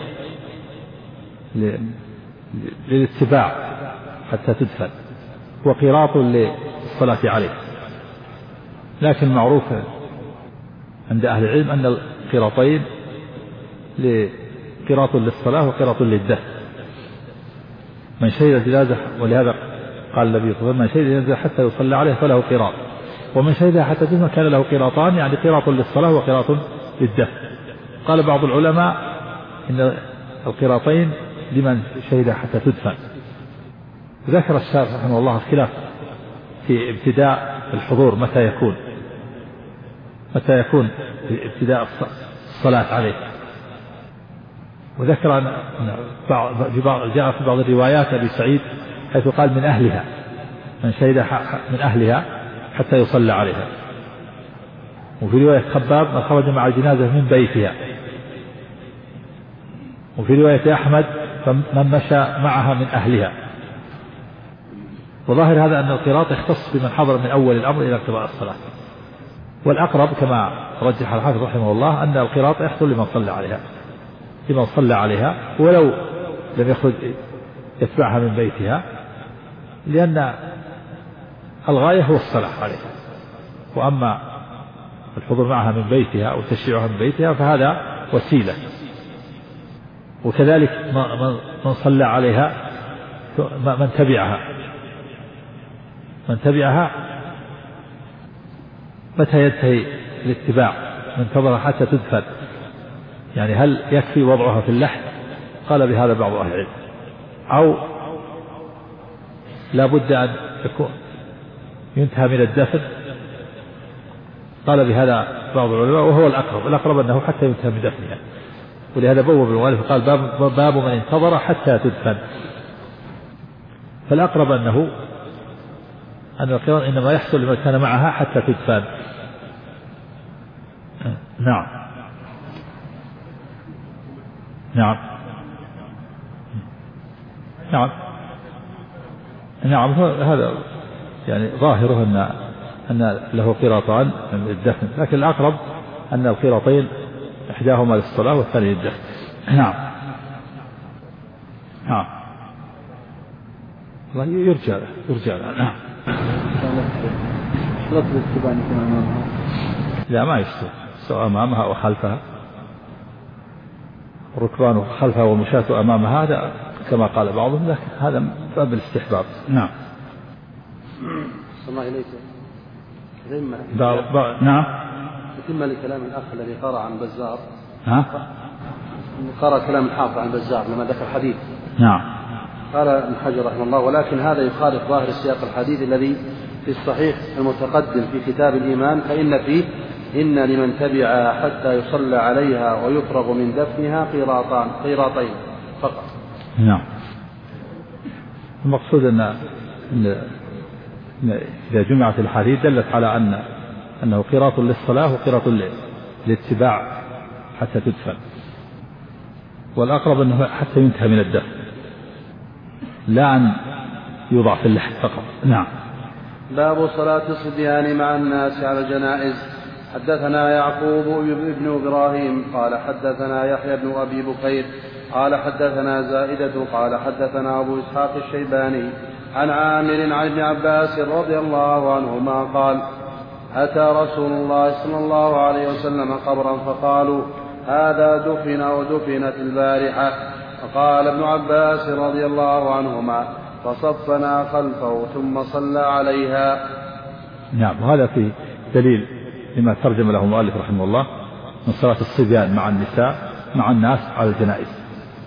للاتباع حتى تدفن، وقيراط للصلاة عليه. لكن معروف عند أهل العلم أن القيراطين قيراط للصلاة وقيراط للدفن. من شهد الجنازة، ولهذا قال النبي صلى الله عليه وسلم من شهد الجنازة حتى يصلى عليه فله قيراط، ومن شهدها حتى تدفن كان له قيراطان، يعني قيراط للصلاة وقيراط للدفن. قال بعض العلماء إن القيراطين لمن شهدها حتى تدفن. ذكر الشافعي رحمه الله الخلاف في ابتداء الحضور متى يكون ابتداء الصلاة عليه. وذكر أن جاء في بعض الروايات أبي سعيد حيث قال من أهلها، من شهد من أهلها حتى يصلى عليها. وفي رواية خباب من خرج مع الجنازة من بيتها. وفي رواية أحمد من مشى معها من أهلها. وظاهر هذا أن القراط يختص بمن حضر من أول الأمر إلى انقضاء الصلاة. والأقرب كما رجح الحافظ رحمه الله أن القراط يحصل لمن صلى عليها ولو لم يخرج يتبعها من بيتها، لأن الغاية هو الصلاة عليه، وأما الحضور معها من بيتها أو تشييعها من بيتها فهذا وسيلة. وكذلك من صلى عليها من تبعها متى ينتهي الاتباع؟ من انتظر حتى تدفن، يعني هل يكفي وضعها في اللحد؟ قال بهذا بعض أهل العلم، أو لا بد أن يكون ينتهى من الدفن؟ قال بهذا بعض العلماء، وهو الأقرب أنه حتى ينتهى من دفنها. ولهذا بوب المؤلف قال باب من انتظر حتى تدفن. فالأقرب أن القران إنما يحصل لمن كان معها حتى تدفن. نعم نعم نعم نعم. هذا يعني ظاهره أن له قراطان من الدفن، لكن الأقرب أن القراطين إحداهما للصلاة والثاني للدفن. نعم نعم. الله يرجع له. نعم. شرط الاتباع يكون أمامها؟ لا، ما يشترط، سواء أمامها أو خلفها. الركبان خلفها والمشاة أمامها، هذا كما قال بعضهم، لكن هذا باب الاستحباب. نعم. الله إليك. نعم. يتم لكلام الأخ الذي قرأ عن بزار. قرأ كلام الحافظ عن بزار لما ذكر الحديث. نعم. قال ابن حجر رحمه الله: ولكن هذا يخالف ظاهر السياق الحديث الذي في الصحيح المتقدم في كتاب الإيمان، فإن فيه: إن لمن تبعها حتى يصلى عليها ويفرغ من دفنها قيراطين فقط. نعم. المقصود أن إذا جمعت الحديث دلت على أنه قيراط للصلاة وقيراط للاتباع حتى تدفن، والأقرب أنه حتى ينتهى من الدفن، لا أن يوضع في اللحد فقط. نعم. باب صلاة الصبيان مع الناس على الجنائز. حدثنا يعقوب بن إبراهيم قال حدثنا يحيى بن أبي بكير قال حدثنا زائدة قال حدثنا أبو إسحاق الشيباني عن عامر عن ابن عباس رضي الله عنهما قال: أتى رسول الله صلى الله عليه وسلم قبرا فقالوا: هذا دفن أو دفنت البارحة. فقال ابن عباس رضي الله عنهما: فصفنا خلفه ثم صلى عليها. نعم. وهذا في دليل لما ترجم له المؤلف رحمه الله من صلاة الصبيان مع النساء مع الناس على الجنائز.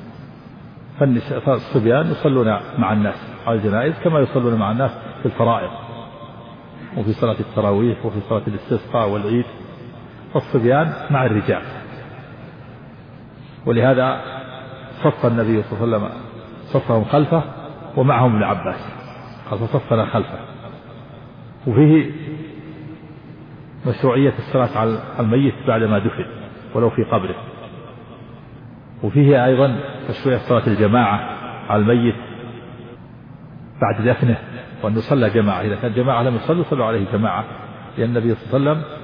فالصبيان يصلون مع الناس على الجنائز كما يصلون مع الناس في الفرائض وفي صلاة التراويح وفي صلاة الاستسقاء والعيد، والصبيان مع الرجال. ولهذا صف النبي صلى الله عليه وسلم صفهم خلفه ومعهم ابن عباس، قال: فصفنا خلفه. وفيه مشروعية الصلاة على الميت بعدما دفن ولو في قبره. وفيه أيضا مشروعية صلاة الجماعة على الميت بعد دفنه، وأن يصلى جماعة. إذا كان جماعة لم يصلوا صلوا عليه جماعة، لأن النبي صلى الله عليه وسلم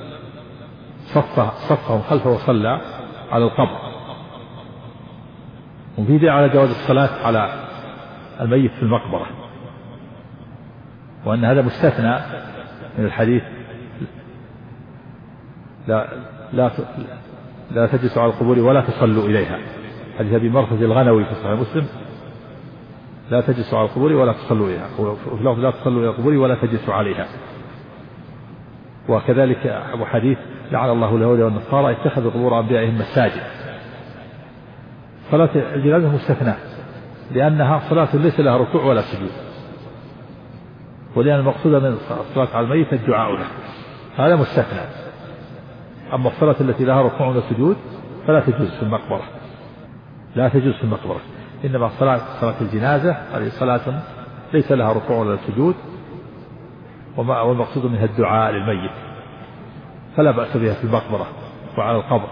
صفهم خلفه وصلى على القبر. وفيه دليل على جواز الصلاة على الميت في المقبرة، وأن هذا مستثنى من الحديث: لا تجلسوا على القبور ولا تصلوا إليها. حديث أبي مرثد الغنوي في صحيح مسلم: لا تجلسوا على القبور ولا تصلوا إليها. وفي لفظ: لا تصلوا إلى القبور ولا تجلسوا عليها. وكذلك أبو حديث: لعن الله اليهود والنصارى اتخذوا قبور أنبيائهم مساجد. صلاة الجنازة مستثنى لأنها صلاة ليس لها ركوع ولا سجود، ولأن المقصود من الصلاة على الميت الدعاء له، هذا مستثنى. أما الصلاة التي لها ركوع وسجود فلا تجوز في المقبرة، لا تجوز في المقبرة. إنما صلاة الجنازة هذه صلاة ليس لها ركوع ولا سجود، والمقصود منها الدعاء للميت، فلا بأس بها في المقبرة وعلى القبر.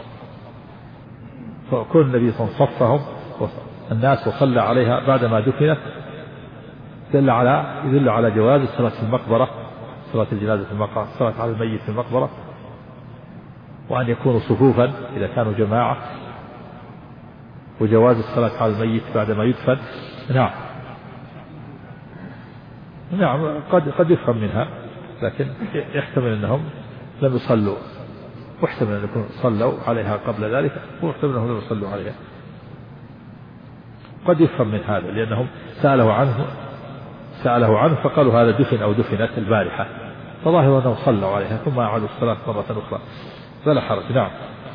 فكون النبي صلى الله عليه وسلم صفهم الناس وصلى عليها بعدما دفنت يدل على جواز الصلاة في المقبرة، صلاة الجنازة في المقبرة، الصلاة على الميت في المقبرة، وأن يكونوا صفوفا إذا كانوا جماعة، وجواز الصلاة على الميت بعدما يدفن. نعم. نعم قد يفهم منها، لكن يحتمل أنهم لم يصلوا، واحتمل أن يكونوا صلوا عليها قبل ذلك، واحتمل أنهم لم يصلوا عليها. قد يفهم من هذا لأنهم سأله عنه فقالوا هذا دفن أو دفنت البارحة، فظاهر أنهم صلوا عليها ثم أعادوا الصلاة مرة أخرى فلا حرج. نعم.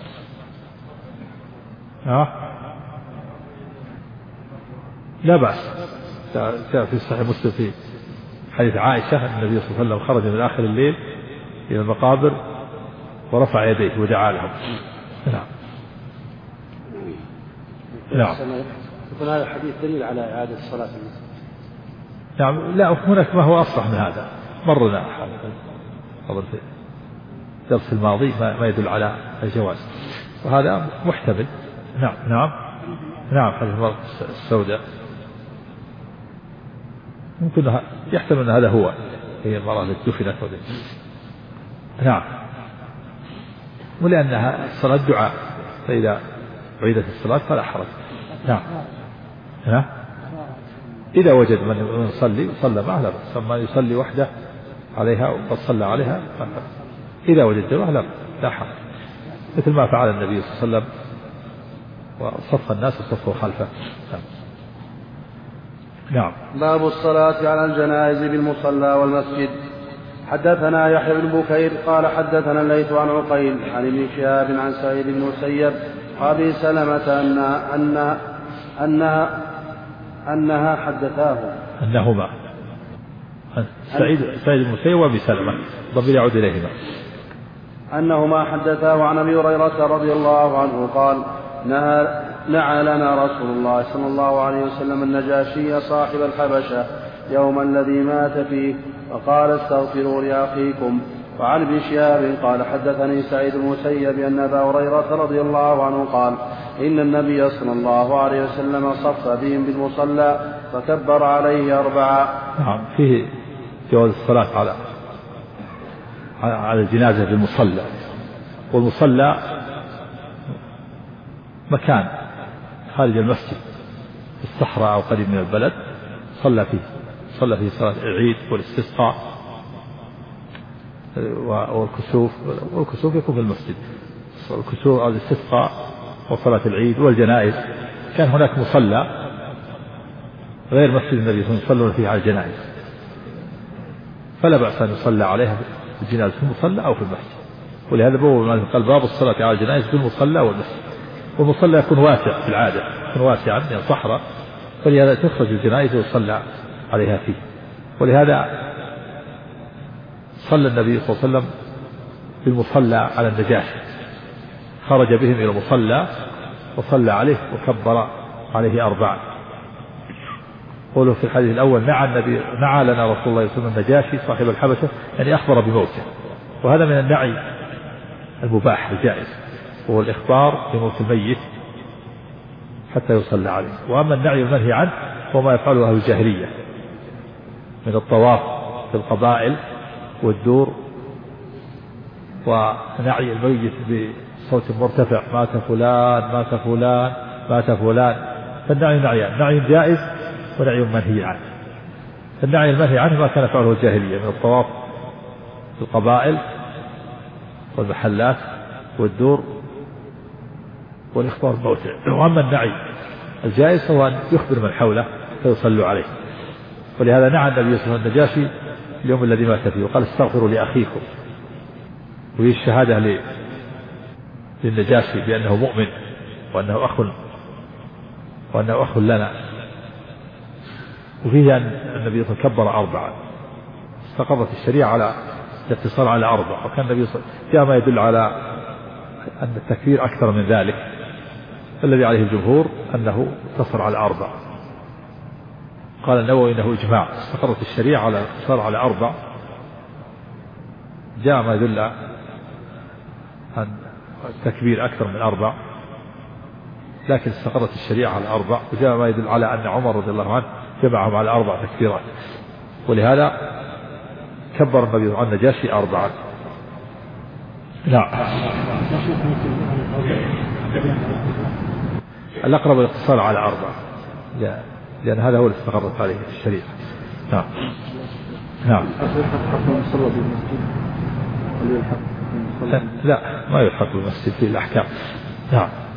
لا بأس. جاء في صحيح مسلم في حديث عائشة أن النبي صلى الله عليه وسلم خرج من آخر الليل إلى المقابر ورفع يديه ودعا لهم. نعم. نعم. يكون هذا الحديث دليل على إعادة الصلاة. نعم. لا هناك ما هو أصح من هذا، مرنا قبل في الدرس الماضي ما يدل على الجواز، وهذا محتمل. نعم. نعم. نعم. حديث المرأة السوداء ممكن يحتمل أن هذا هي المرأة التي دفنت. نعم. ولأنها الصلاة دعاء، فإذا عيدت الصلاة فلا حرج. نعم. إذا وجد من يصلي صلى معه لا بأس، أما يصلي وحده عليها وقد صلى عليها إذا وجد جماعة لا حرج، مثل ما فعل النبي صلى الله عليه وسلم وصف الناس وصفوا خلفه. نعم. باب الصلاة على الجنائز بالمصلى والمسجد. حدثنا يحيى بن بكير قال حدثنا الليث عن عقيل عن ابن شهاب عن سعيد بن المسيب وأبي سلمة أنها حدثاه أنهما سعيد بن المسيب وأبي سلمة ضمير يعود إليهما أنهما حدثاه عن أبي هريرة رضي الله عنه قال نعى لنا رسول الله صلى الله عليه وسلم النجاشي صاحب الحبشة يوم الذي مات فيه وقال استغفروا لأخيكم. وعن ابن شهاب قال حدثني سعيد المسيب أن أبا هريرة رضي الله عنه قال إن النبي صلى الله عليه وسلم صف بهم بالمصلى فكبر عليه 4. نعم. فيه جواز الصلاة على الجنازة بالمصلى، والمصلى مكان خارج المسجد في الصحراء أو قريب من البلد صلى فيه صلاة العيد والاستسقاء والكسوف يكون في المسجد، الكسوف أو الاستسقاء وصلاة العيد والجنائز. كان هناك مصلى غير مسجد النبي صلى الله عليه وسلم يصلون فيه على الجنائز، فلا بأس أن يصلى عليها الجنازة في المصلى أو في المسجد. ولهذا قال باب الصلاة على الجنائز في المصلى والمسجد. والمصلى يكون واسع في العادة، يكون واسعا يعني صحراء، فلهذا تخرج الجنائز ويصلى عليها فيه. ولهذا صلى النبي صلى الله عليه وسلم بالمصلى على النجاشي، خرج بهم إلى المصلى وصلى عليه وكبر عليه 4. قوله في الحديث الأول نعى لنا رسول الله صلى الله عليه وسلم النجاشي صاحب الحبشة، يعني أخبر بموته، وهذا من النعي المباح الجائز، وهو الإخبار بموت الميت حتى يصلى عليه. وأما النعي المنهي عنه وما يفعله أهل الجاهلية من الطواف في القبائل والدور ونعي الميت بصوت مرتفع مات فلان مات فلان مات فلان، فالنعي نعيان، نعي جائز ونعي منهي عنه. النعي المنهي عنه ما كان فعله الجاهلية من الطواف في القبائل والمحلات والدور والإخبار بموته. وأما النعي الجائز هو أن يخبر من حوله فيصلوا عليه. ولهذا نعى النبي صلى الله عليه وسلم النجاشي اليوم الذي مات فيه وقال استغفروا لأخيكم، وهي الشهادة للنجاشي بأنه مؤمن وأنه أخ لنا. وفيه أن النبي صلى الله عليه وسلم كبر 4، استقرت الشريعة على الاقتصار على 4، وكان النبي صلى الله عليه وسلم جاء ما يدل على أن التكبير أكثر من ذلك، الذي عليه الجمهور أنه اقتصر على 4. قال النووي إنه إجماع، استقرت الشريعة على الاقتصار على 4، جاء ما يدل أن التكبير أكثر من 4، لكن استقرت الشريعة على 4، وجاء ما يدل على أن عمر رضي الله عنه جمعهم على 4 تكبيرات، ولهذا كبر النبي عن النجاشي 4. نعم. الأقرب الاقتصار على 4 لأن هذا هو اللي استقرت عليه الشريعة. نعم. نعم. يلحق المصلى بالمسجد ولا يلحق؟ لا ما يلحق بالمسجد في الأحكام. نعم.